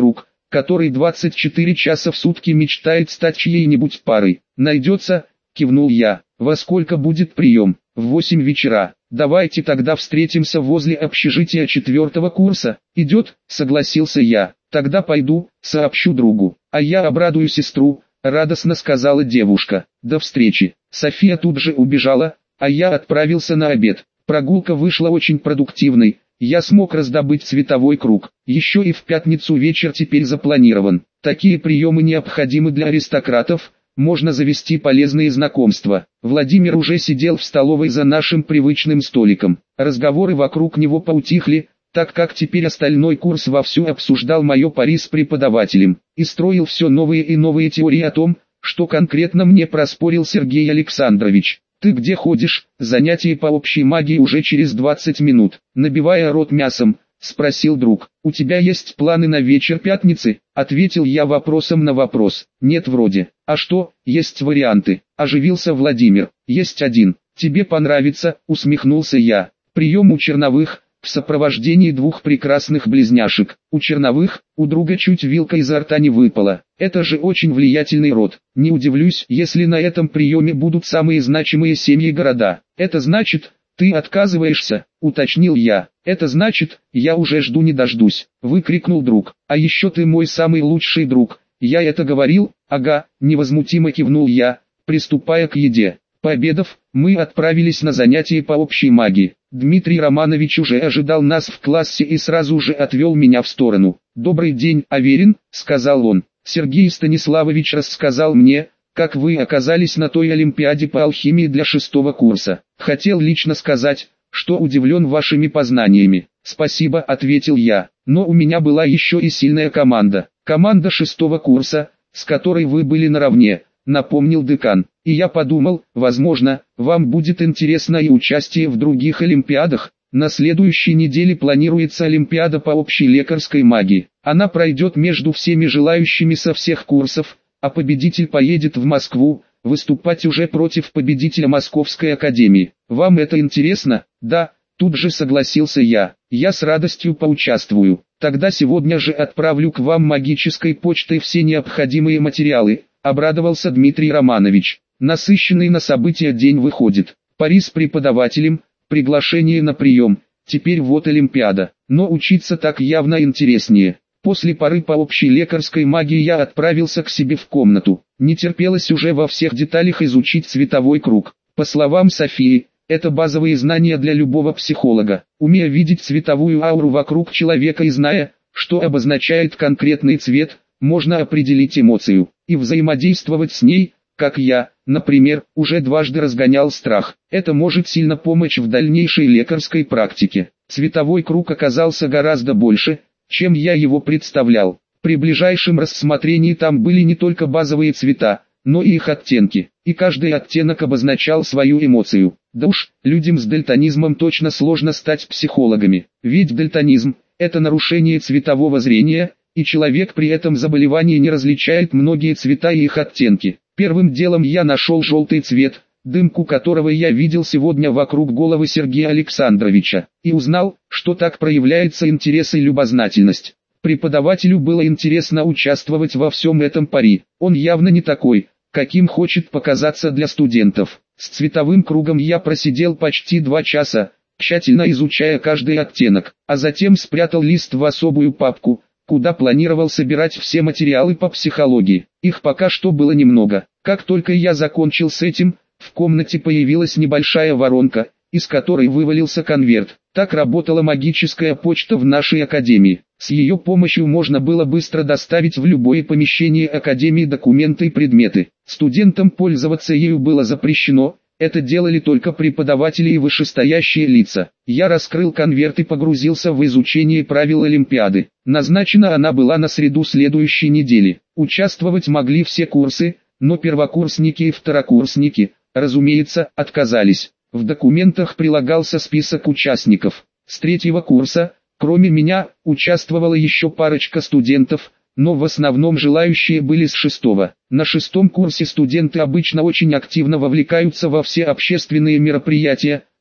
который 24 часа в сутки мечтает стать чьей-нибудь парой. Найдется, кивнул я. Во сколько будет прием? В 8 вечера. Давайте тогда встретимся возле общежития 4-го курса. Идет, согласился я. Тогда пойду, сообщу другу. А я обрадую сестру, радостно сказала девушка. До встречи. София тут же убежала, а я отправился на обед. Прогулка вышла очень продуктивной. Я смог раздобыть световой круг. Еще и в пятницу вечер теперь запланирован. Такие приемы необходимы для аристократов. Можно завести полезные знакомства. Владимир уже сидел в столовой за нашим привычным столиком. Разговоры вокруг него поутихли, так как теперь остальной курс вовсю обсуждал мое пари с преподавателем, и строил все новые и новые теории о том, что конкретно мне проспорил Сергей Александрович. «Ты где ходишь?» «Занятие по общей магии уже через 20 минут», набивая рот мясом, спросил друг. «У тебя есть планы на вечер пятницы?» Ответил я вопросом на вопрос. «Нет вроде». «А что, есть варианты?» Оживился Владимир. «Есть один. Тебе понравится», усмехнулся я. «Прием у Черновых, в сопровождении 2 прекрасных близняшек. У Черновых, у друга чуть вилка изо рта не выпала. Это же очень влиятельный род. Не удивлюсь, если на этом приеме будут самые значимые семьи города. Это значит, ты отказываешься?» Уточнил я. «Это значит, я уже жду не дождусь», выкрикнул друг. «А еще ты мой самый лучший друг». «Я это говорил?» «Ага», невозмутимо кивнул я, приступая к еде. Пообедав, мы отправились на занятия по общей магии. Дмитрий Романович уже ожидал нас в классе и сразу же отвел меня в сторону. «Добрый день, Аверин», — сказал он. «Сергей Станиславович рассказал мне, как вы оказались на той олимпиаде по алхимии для 6-го курса. Хотел лично сказать, что удивлен вашими познаниями». «Спасибо», — ответил я. «Но у меня была еще и сильная команда. Команда 6-го курса, с которой вы были наравне», — напомнил декан. «И я подумал, возможно, вам будет интересно и участие в других олимпиадах. На следующей неделе планируется олимпиада по общей лекарской магии. Она пройдет между всеми желающими со всех курсов, а победитель поедет в Москву, выступать уже против победителя Московской академии. Вам это интересно?» «Да», тут же согласился я. «Я с радостью поучаствую. Тогда сегодня же отправлю к вам магической почтой все необходимые материалы», обрадовался Дмитрий Романович. «Насыщенный на события день выходит. Пари с преподавателем, приглашение на прием, теперь вот олимпиада. Но учиться так явно интереснее». После пары по общей лекарской магии я отправился к себе в комнату. Не терпелось уже во всех деталях изучить световой круг. По словам Софии, это базовые знания для любого психолога. Умея видеть световую ауру вокруг человека и зная, что обозначает конкретный цвет, можно определить эмоцию и взаимодействовать с ней, как я, например, уже дважды разгонял страх. Это может сильно помочь в дальнейшей лекарской практике. Световой круг оказался гораздо больше, чем я его представлял. При ближайшем рассмотрении там были не только базовые цвета, но и их оттенки, и каждый оттенок обозначал свою эмоцию. Да уж, людям с дальтонизмом точно сложно стать психологами, ведь дальтонизм – это нарушение цветового зрения, и человек при этом заболевании не различает многие цвета и их оттенки. Первым делом я нашел желтый цвет, дымку которого я видел сегодня вокруг головы Сергея Александровича, и узнал, что так проявляется интерес и любознательность. Преподавателю было интересно участвовать во всем этом пари. Он явно не такой, каким хочет показаться для студентов. С цветовым кругом я просидел почти 2 часа, тщательно изучая каждый оттенок, а затем спрятал лист в особую папку, куда планировал собирать все материалы по психологии. Их пока что было немного. Как только я закончил с этим, в комнате появилась небольшая воронка, из которой вывалился конверт. Так работала магическая почта в нашей академии. С ее помощью можно было быстро доставить в любое помещение академии документы и предметы. Студентам пользоваться ею было запрещено, это делали только преподаватели и вышестоящие лица. Я раскрыл конверт и погрузился в изучение правил олимпиады. Назначена она была на среду следующей недели. Участвовать могли все курсы, но первокурсники и второкурсники, разумеется, отказались. В документах прилагался список участников. С 3-го курса, кроме меня, участвовала еще парочка студентов, но в основном желающие были с 6-го. На 6-м курсе студенты обычно очень активно вовлекаются во все общественные мероприятия,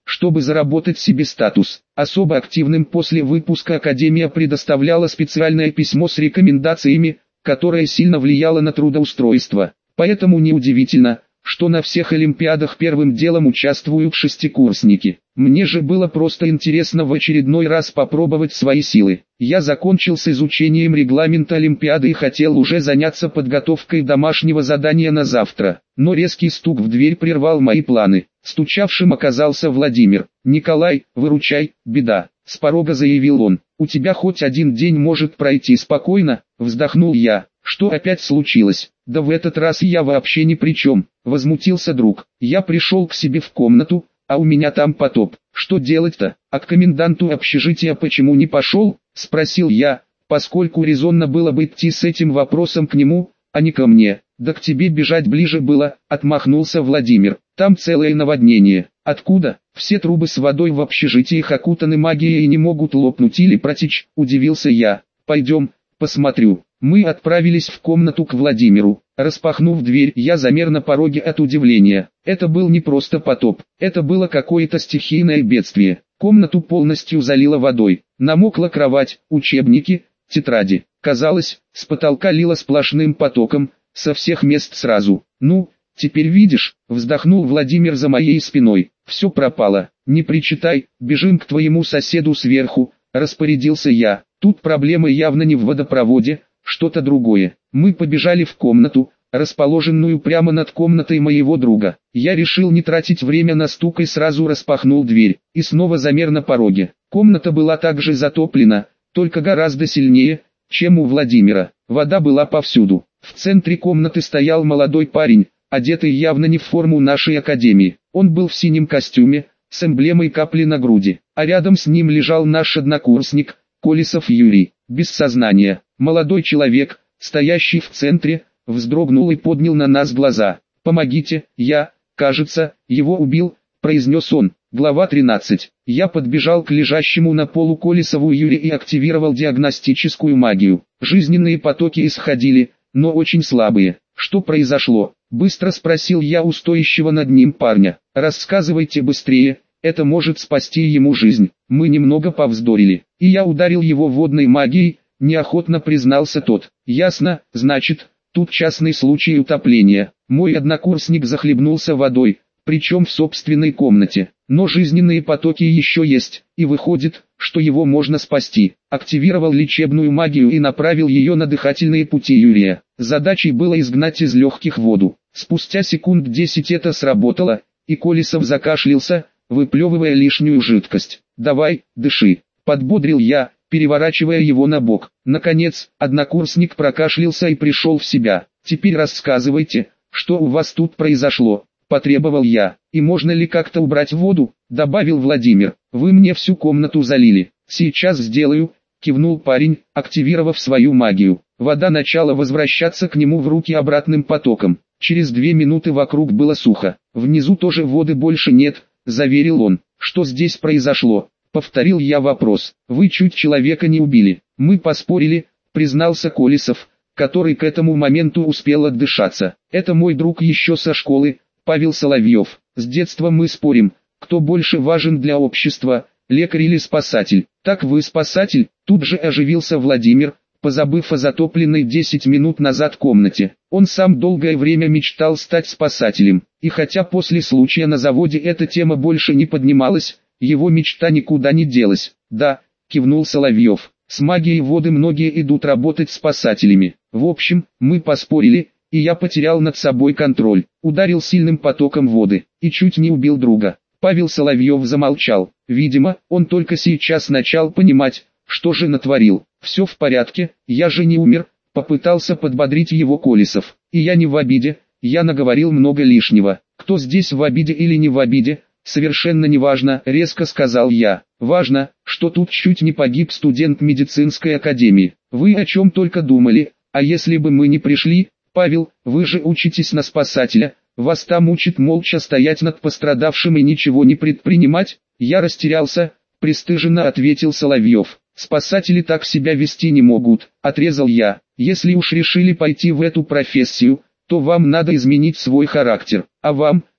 чтобы заработать себе статус. Особо активным после выпуска Академия предоставляла специальное письмо с рекомендациями, которое сильно влияло на трудоустройство. Поэтому неудивительно, что на всех олимпиадах первым делом участвуют шестикурсники. Мне же было просто интересно в очередной раз попробовать свои силы. Я закончил с изучением регламента олимпиады и хотел уже заняться подготовкой домашнего задания на завтра. Но резкий стук в дверь прервал мои планы. Стучавшим оказался Владимир. «Николай, выручай, беда», — с порога заявил он. «У тебя хоть один день может пройти спокойно?» — вздохнул я. «Что опять случилось?» «Да в этот раз я вообще ни при чем», — возмутился друг. «Я пришел к себе в комнату, а у меня там потоп. Что делать-то? А к коменданту общежития почему не пошел?» — спросил я, поскольку резонно было бы идти с этим вопросом к нему, а не ко мне. «Да к тебе бежать ближе было», — отмахнулся Владимир. «Там целое наводнение». «Откуда? Все трубы с водой в общежитиях окутаны магией и не могут лопнуть или протечь», — удивился я. «Пойдем, посмотрю». Мы отправились в комнату к Владимиру. Распахнув дверь, я замер на пороге от удивления. Это был не просто потоп, это было какое-то стихийное бедствие. Комнату полностью залило водой. Намокла кровать, учебники, тетради. Казалось, с потолка лило сплошным потоком, со всех мест сразу. «Ну, теперь видишь», — вздохнул Владимир за моей спиной. «Все пропало. Не причитай, бежим к твоему соседу сверху», — распорядился я. Тут проблема явно не в водопроводе, что-то другое. Мы побежали в комнату, расположенную прямо над комнатой моего друга. Я решил не тратить время на стук и сразу распахнул дверь, и снова замер на пороге. Комната была также затоплена, только гораздо сильнее, чем у Владимира. Вода была повсюду. В центре комнаты стоял молодой парень, одетый явно не в форму нашей академии. Он был в синем костюме, с эмблемой капли на груди, а рядом с ним лежал наш однокурсник, Колесов Юрий, без сознания. Молодой человек, стоящий в центре, вздрогнул и поднял на нас глаза. «Помогите, кажется, его убил», — произнес он. Глава 13. Я подбежал к лежащему на полу Колесову Юрию и активировал диагностическую магию. Жизненные потоки исходили, но очень слабые. «Что произошло?» — быстро спросил я у стоящего над ним парня. «Рассказывайте быстрее, это может спасти ему жизнь». Мы немного повздорили, и я ударил его водной магией, неохотно признался тот. «Ясно, значит, тут частный случай утопления. Мой однокурсник захлебнулся водой, причем в собственной комнате. Но жизненные потоки еще есть, и выходит, что его можно спасти». Активировал лечебную магию и направил ее на дыхательные пути Юрия. Задачей было изгнать из легких воду. Спустя секунд 10 это сработало, и Колесов закашлялся, выплевывая лишнюю жидкость. «Давай, дыши», — подбодрил я, переворачивая его на бок. Наконец, однокурсник прокашлялся и пришел в себя. «Теперь рассказывайте, что у вас тут произошло», — потребовал я. «И можно ли как-то убрать воду?» — добавил Владимир. «Вы мне всю комнату залили». «Сейчас сделаю», — кивнул парень, активировав свою магию. Вода начала возвращаться к нему в руки обратным потоком. Через 2 минуты вокруг было сухо. «Внизу тоже воды больше нет», — заверил он. «Что здесь произошло?» — повторил я вопрос. «Вы чуть человека не убили». «Мы поспорили», — признался Колесов, который к этому моменту успел отдышаться. «Это мой друг еще со школы, Павел Соловьев. С детства мы спорим, кто больше важен для общества, лекарь или спасатель». «Так вы спасатель?» — тут же оживился Владимир, позабыв о затопленной 10 минут назад комнате. Он сам долгое время мечтал стать спасателем, и хотя после случая на заводе эта тема больше не поднималась, его мечта никуда не делась. «Да», — кивнул Соловьев, — «с магией воды многие идут работать спасателями. В общем, мы поспорили, и я потерял над собой контроль, ударил сильным потоком воды, и чуть не убил друга». Павел Соловьев замолчал. Видимо, он только сейчас начал понимать, что же натворил. «Все в порядке, я же не умер», — попытался подбодрить его Колесов. «И я не в обиде, я наговорил много лишнего. Кто здесь в обиде или не в обиде, совершенно не важно», — резко сказал я. «Важно, что тут чуть не погиб студент медицинской академии. Вы о чем только думали, а если бы мы не пришли? Павел, вы же учитесь на спасателя, вас там учат молча стоять над пострадавшим и ничего не предпринимать?» «Я растерялся», — пристыженно ответил Соловьев. «Спасатели так себя вести не могут», — отрезал я. «Если уж решили пойти в эту профессию, то вам надо изменить свой характер. А вам,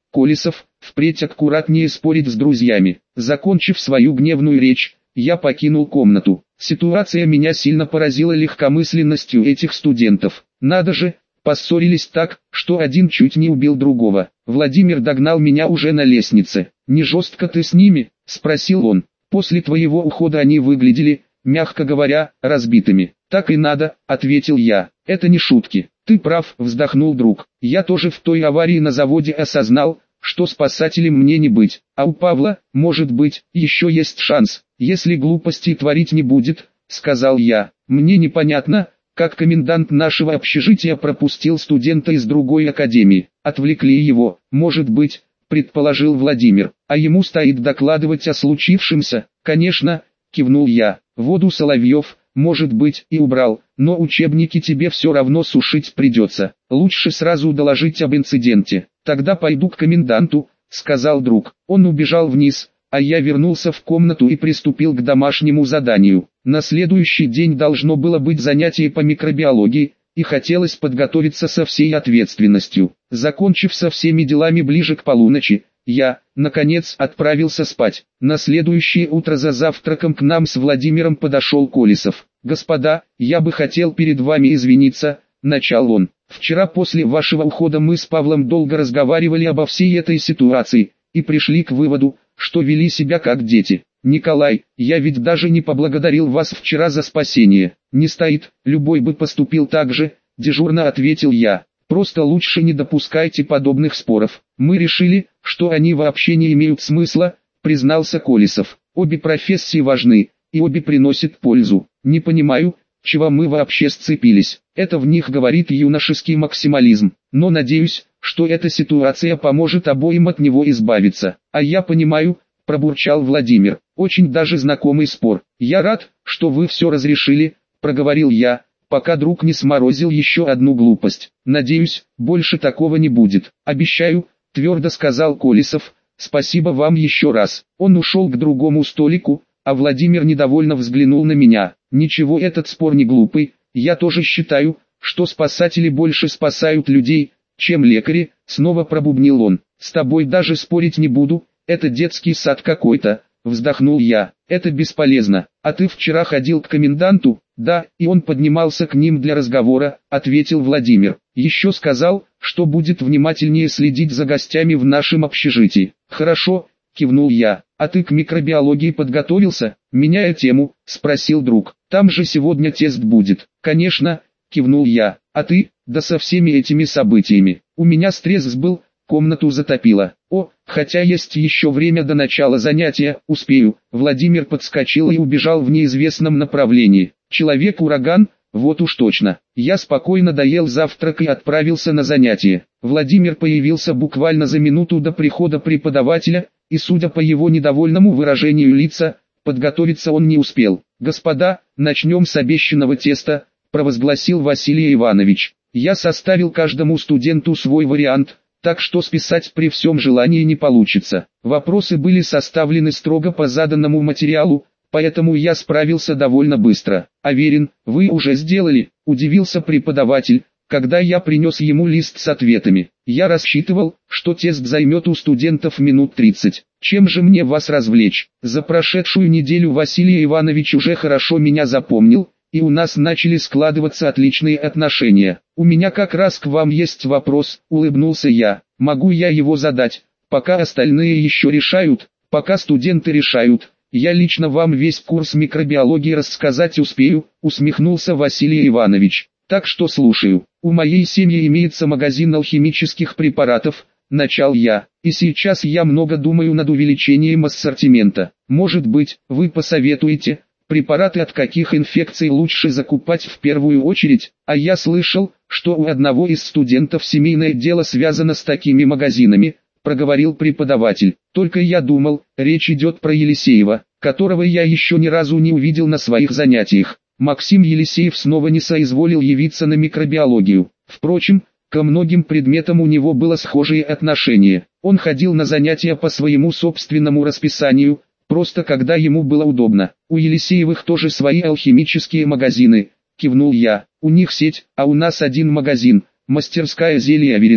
Колесов, впредь аккуратнее спорить с друзьями. Закончив свою гневную речь, я покинул комнату. Ситуация меня сильно поразила легкомысленностью этих студентов. Надо же, поссорились так, что один чуть не убил другого. Владимир догнал меня уже на лестнице. «Не жестко ты с ними?» – спросил он. «После твоего ухода они выглядели, мягко говоря, разбитыми». «Так и надо», – ответил я. «Это не шутки». «Ты прав», – вздохнул друг. «Я тоже в той аварии на заводе осознал, что спасателем мне не быть. А у Павла, может быть, еще есть шанс, если глупостей творить не будет», – сказал я. «Мне непонятно, как комендант нашего общежития пропустил студента из другой академии. Отвлекли его, может быть», – предположил Владимир. «А ему стоит докладывать о случившемся?» «Конечно», – кивнул я. «Воду Соловьев, может быть, и убрал, но учебники тебе все равно сушить придется. Лучше сразу доложить об инциденте». «Тогда пойду к коменданту», — сказал друг. Он убежал вниз, а я вернулся в комнату и приступил к домашнему заданию. На следующий день должно было быть занятие по микробиологии, и хотелось подготовиться со всей ответственностью. Закончив со всеми делами ближе к полуночи, я, наконец, отправился спать. На следующее утро за завтраком к нам с Владимиром подошел Колесов. «Господа, я бы хотел перед вами извиниться», — начал он. «Вчера после вашего ухода мы с Павлом долго разговаривали обо всей этой ситуации, и пришли к выводу, что вели себя как дети. Николай, я ведь даже не поблагодарил вас вчера за спасение». «Не стоит, любой бы поступил так же», — дежурно ответил я. «Просто лучше не допускайте подобных споров. Мы решили, что они вообще не имеют смысла», — признался Колесов. «Обе профессии важны, и обе приносят пользу. Не понимаю, чего мы вообще сцепились. Это в них говорит юношеский максимализм. Но надеюсь, что эта ситуация поможет обоим от него избавиться». «А я понимаю», — пробурчал Владимир. «Очень даже знакомый спор. Я рад, что вы все разрешили», — проговорил я, пока друг не сморозил еще одну глупость. «Надеюсь, больше такого не будет. Обещаю», — твердо сказал Колесов. «Спасибо вам еще раз». Он ушел к другому столику, а Владимир недовольно взглянул на меня. «Ничего, этот спор не глупый. Я тоже считаю, что спасатели больше спасают людей, чем лекари», — снова пробубнил он. «С тобой даже спорить не буду, это детский сад какой-то», — вздохнул я. «Это бесполезно. А ты вчера ходил к коменданту?» «Да, и он поднимался к ним для разговора», — ответил Владимир. «Еще сказал, что будет внимательнее следить за гостями в нашем общежитии». «Хорошо», — кивнул я. «А ты к микробиологии подготовился?» «Меняя тему», — спросил друг. «Там же сегодня тест будет». «Конечно», — кивнул я. «А ты?» «Да со всеми этими событиями. У меня стресс был, комнату затопило». «О, хотя есть еще время до начала занятия, успею». Владимир подскочил и убежал в неизвестном направлении. Человек-ураган, вот уж точно. Я спокойно доел завтрак и отправился на занятие. Владимир появился буквально за минуту до прихода преподавателя, и судя по его недовольному выражению лица, подготовиться он не успел. «Господа, начнем с обещанного теста», — провозгласил Василий Иванович. «Я составил каждому студенту свой вариант, так что списать при всем желании не получится. Вопросы были составлены строго по заданному материалу, поэтому я справился довольно быстро». «Аверин, вы уже сделали?» – удивился преподаватель, когда я принес ему лист с ответами. «Я рассчитывал, что тест займет у студентов минут 30. Чем же мне вас развлечь? За прошедшую неделю Василий Иванович уже хорошо меня запомнил, и у нас начали складываться отличные отношения. У меня как раз к вам есть вопрос», – улыбнулся я. «Могу я его задать, пока остальные еще решают?» «Пока студенты решают. Я лично вам весь курс микробиологии рассказать успею», — усмехнулся Василий Иванович. «Так что слушаю. У моей семьи имеется магазин алхимических препаратов», — начал я. «И сейчас я много думаю над увеличением ассортимента. Может быть, вы посоветуете, препараты от каких инфекций лучше закупать в первую очередь? А я слышал, что у одного из студентов семейное дело связано с такими магазинами», — проговорил преподаватель. «Только я думал, речь идет про Елисеева, которого я еще ни разу не увидел на своих занятиях». Максим Елисеев снова не соизволил явиться на микробиологию. Впрочем, ко многим предметам у него было схожее отношение. Он ходил на занятия по своему собственному расписанию, просто когда ему было удобно. «У Елисеевых тоже свои алхимические магазины», — кивнул я. «У них сеть, а у нас один магазин, мастерская зелий Авериных».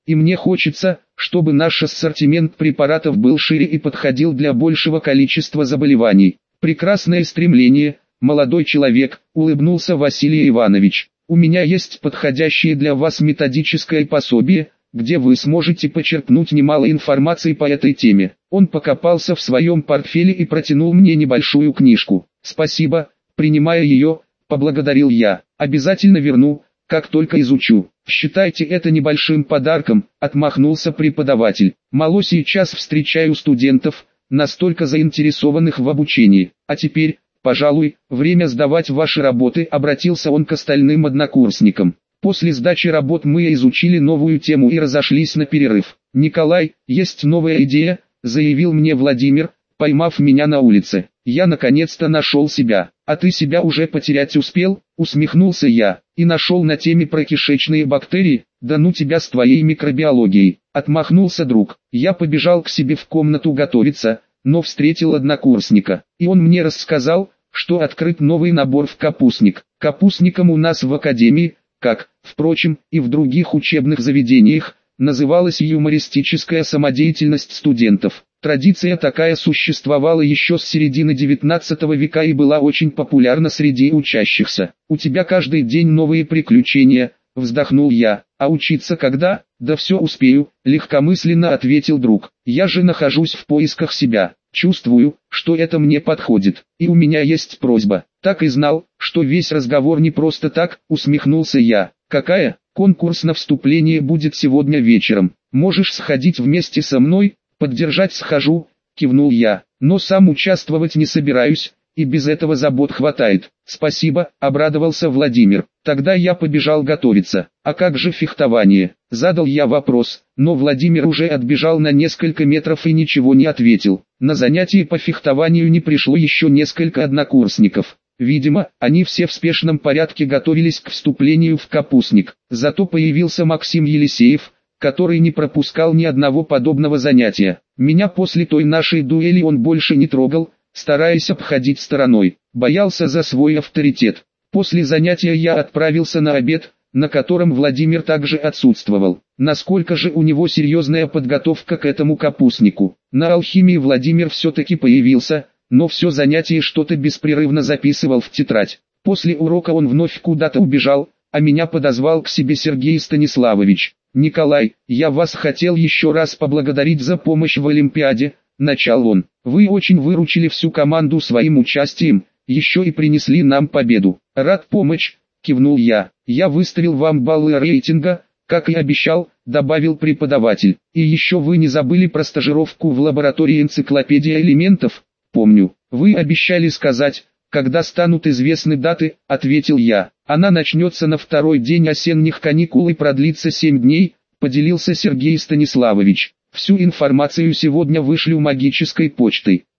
и мне хочется, чтобы наш ассортимент препаратов был шире и подходил для большего количества заболеваний. Прекрасное стремление, молодой человек, улыбнулся Василий Иванович. У меня есть подходящее для вас методическое пособие, где вы сможете почерпнуть немало информации по этой теме. Он покопался в своем портфеле и протянул мне небольшую книжку. Спасибо, принимая ее, поблагодарил я. Обязательно верну, как только изучу. Считайте это небольшим подарком, отмахнулся преподаватель. Мало сейчас встречаю студентов, настолько заинтересованных в обучении. А теперь, пожалуй, время сдавать ваши работы, обратился он к остальным однокурсникам. После сдачи работ мы изучили новую тему и разошлись на перерыв. «Николай, есть новая идея», — заявил мне Владимир, поймав меня на улице. «Я наконец-то нашел себя». «А ты себя уже потерять успел?» — усмехнулся я. «И нашел на теме про кишечные бактерии? Да ну тебя с твоей микробиологией!» — отмахнулся друг. Я побежал к себе в комнату готовиться, но встретил однокурсника. И он мне рассказал, что открыт новый набор в капустник. Капустником у нас в академии, как, впрочем, и в других учебных заведениях, называлась юмористическая самодеятельность студентов. Традиция такая существовала еще с середины XIX века и была очень популярна среди учащихся. «У тебя каждый день новые приключения», — вздохнул я. «А учиться когда?» «Да все успею», — легкомысленно ответил друг. «Я же нахожусь в поисках себя. Чувствую, что это мне подходит. И у меня есть просьба». «Так и знал, что весь разговор не просто так», — усмехнулся я. «Какая? Конкурс на вступление будет сегодня вечером. Можешь сходить вместе со мной?» «Поддержать схожу», — кивнул я. «Но сам участвовать не собираюсь, и без этого забот хватает». «Спасибо», — обрадовался Владимир. «Тогда я побежал готовиться». «А как же фехтование?» — задал я вопрос, но Владимир уже отбежал на несколько метров и ничего не ответил. На занятии по фехтованию не пришло еще несколько однокурсников. Видимо, они все в спешном порядке готовились к вступлению в капустник. Зато появился Максим Елисеев, который не пропускал ни одного подобного занятия. Меня после той нашей дуэли он больше не трогал, стараясь обходить стороной. Боялся за свой авторитет. После занятия я отправился на обед, на котором Владимир также отсутствовал. Насколько же у него серьезная подготовка к этому капустнику. На алхимии Владимир все-таки появился, но все занятие что-то беспрерывно записывал в тетрадь. После урока он вновь куда-то убежал, а меня подозвал к себе Сергей Станиславович. «Николай, я вас хотел еще раз поблагодарить за помощь в Олимпиаде», — начал он. «Вы очень выручили всю команду своим участием, еще и принесли нам победу». «Рад помочь», — кивнул я. «Я выставил вам баллы рейтинга, как и обещал», — добавил преподаватель. «И еще вы не забыли про стажировку в лаборатории энциклопедия элементов?» «Помню. Вы обещали сказать, когда станут известны даты», — ответил я. «Она начнется на второй день осенних каникул и продлится 7 дней», — поделился Сергей Станиславович. «Всю информацию сегодня вышлю магической почтой».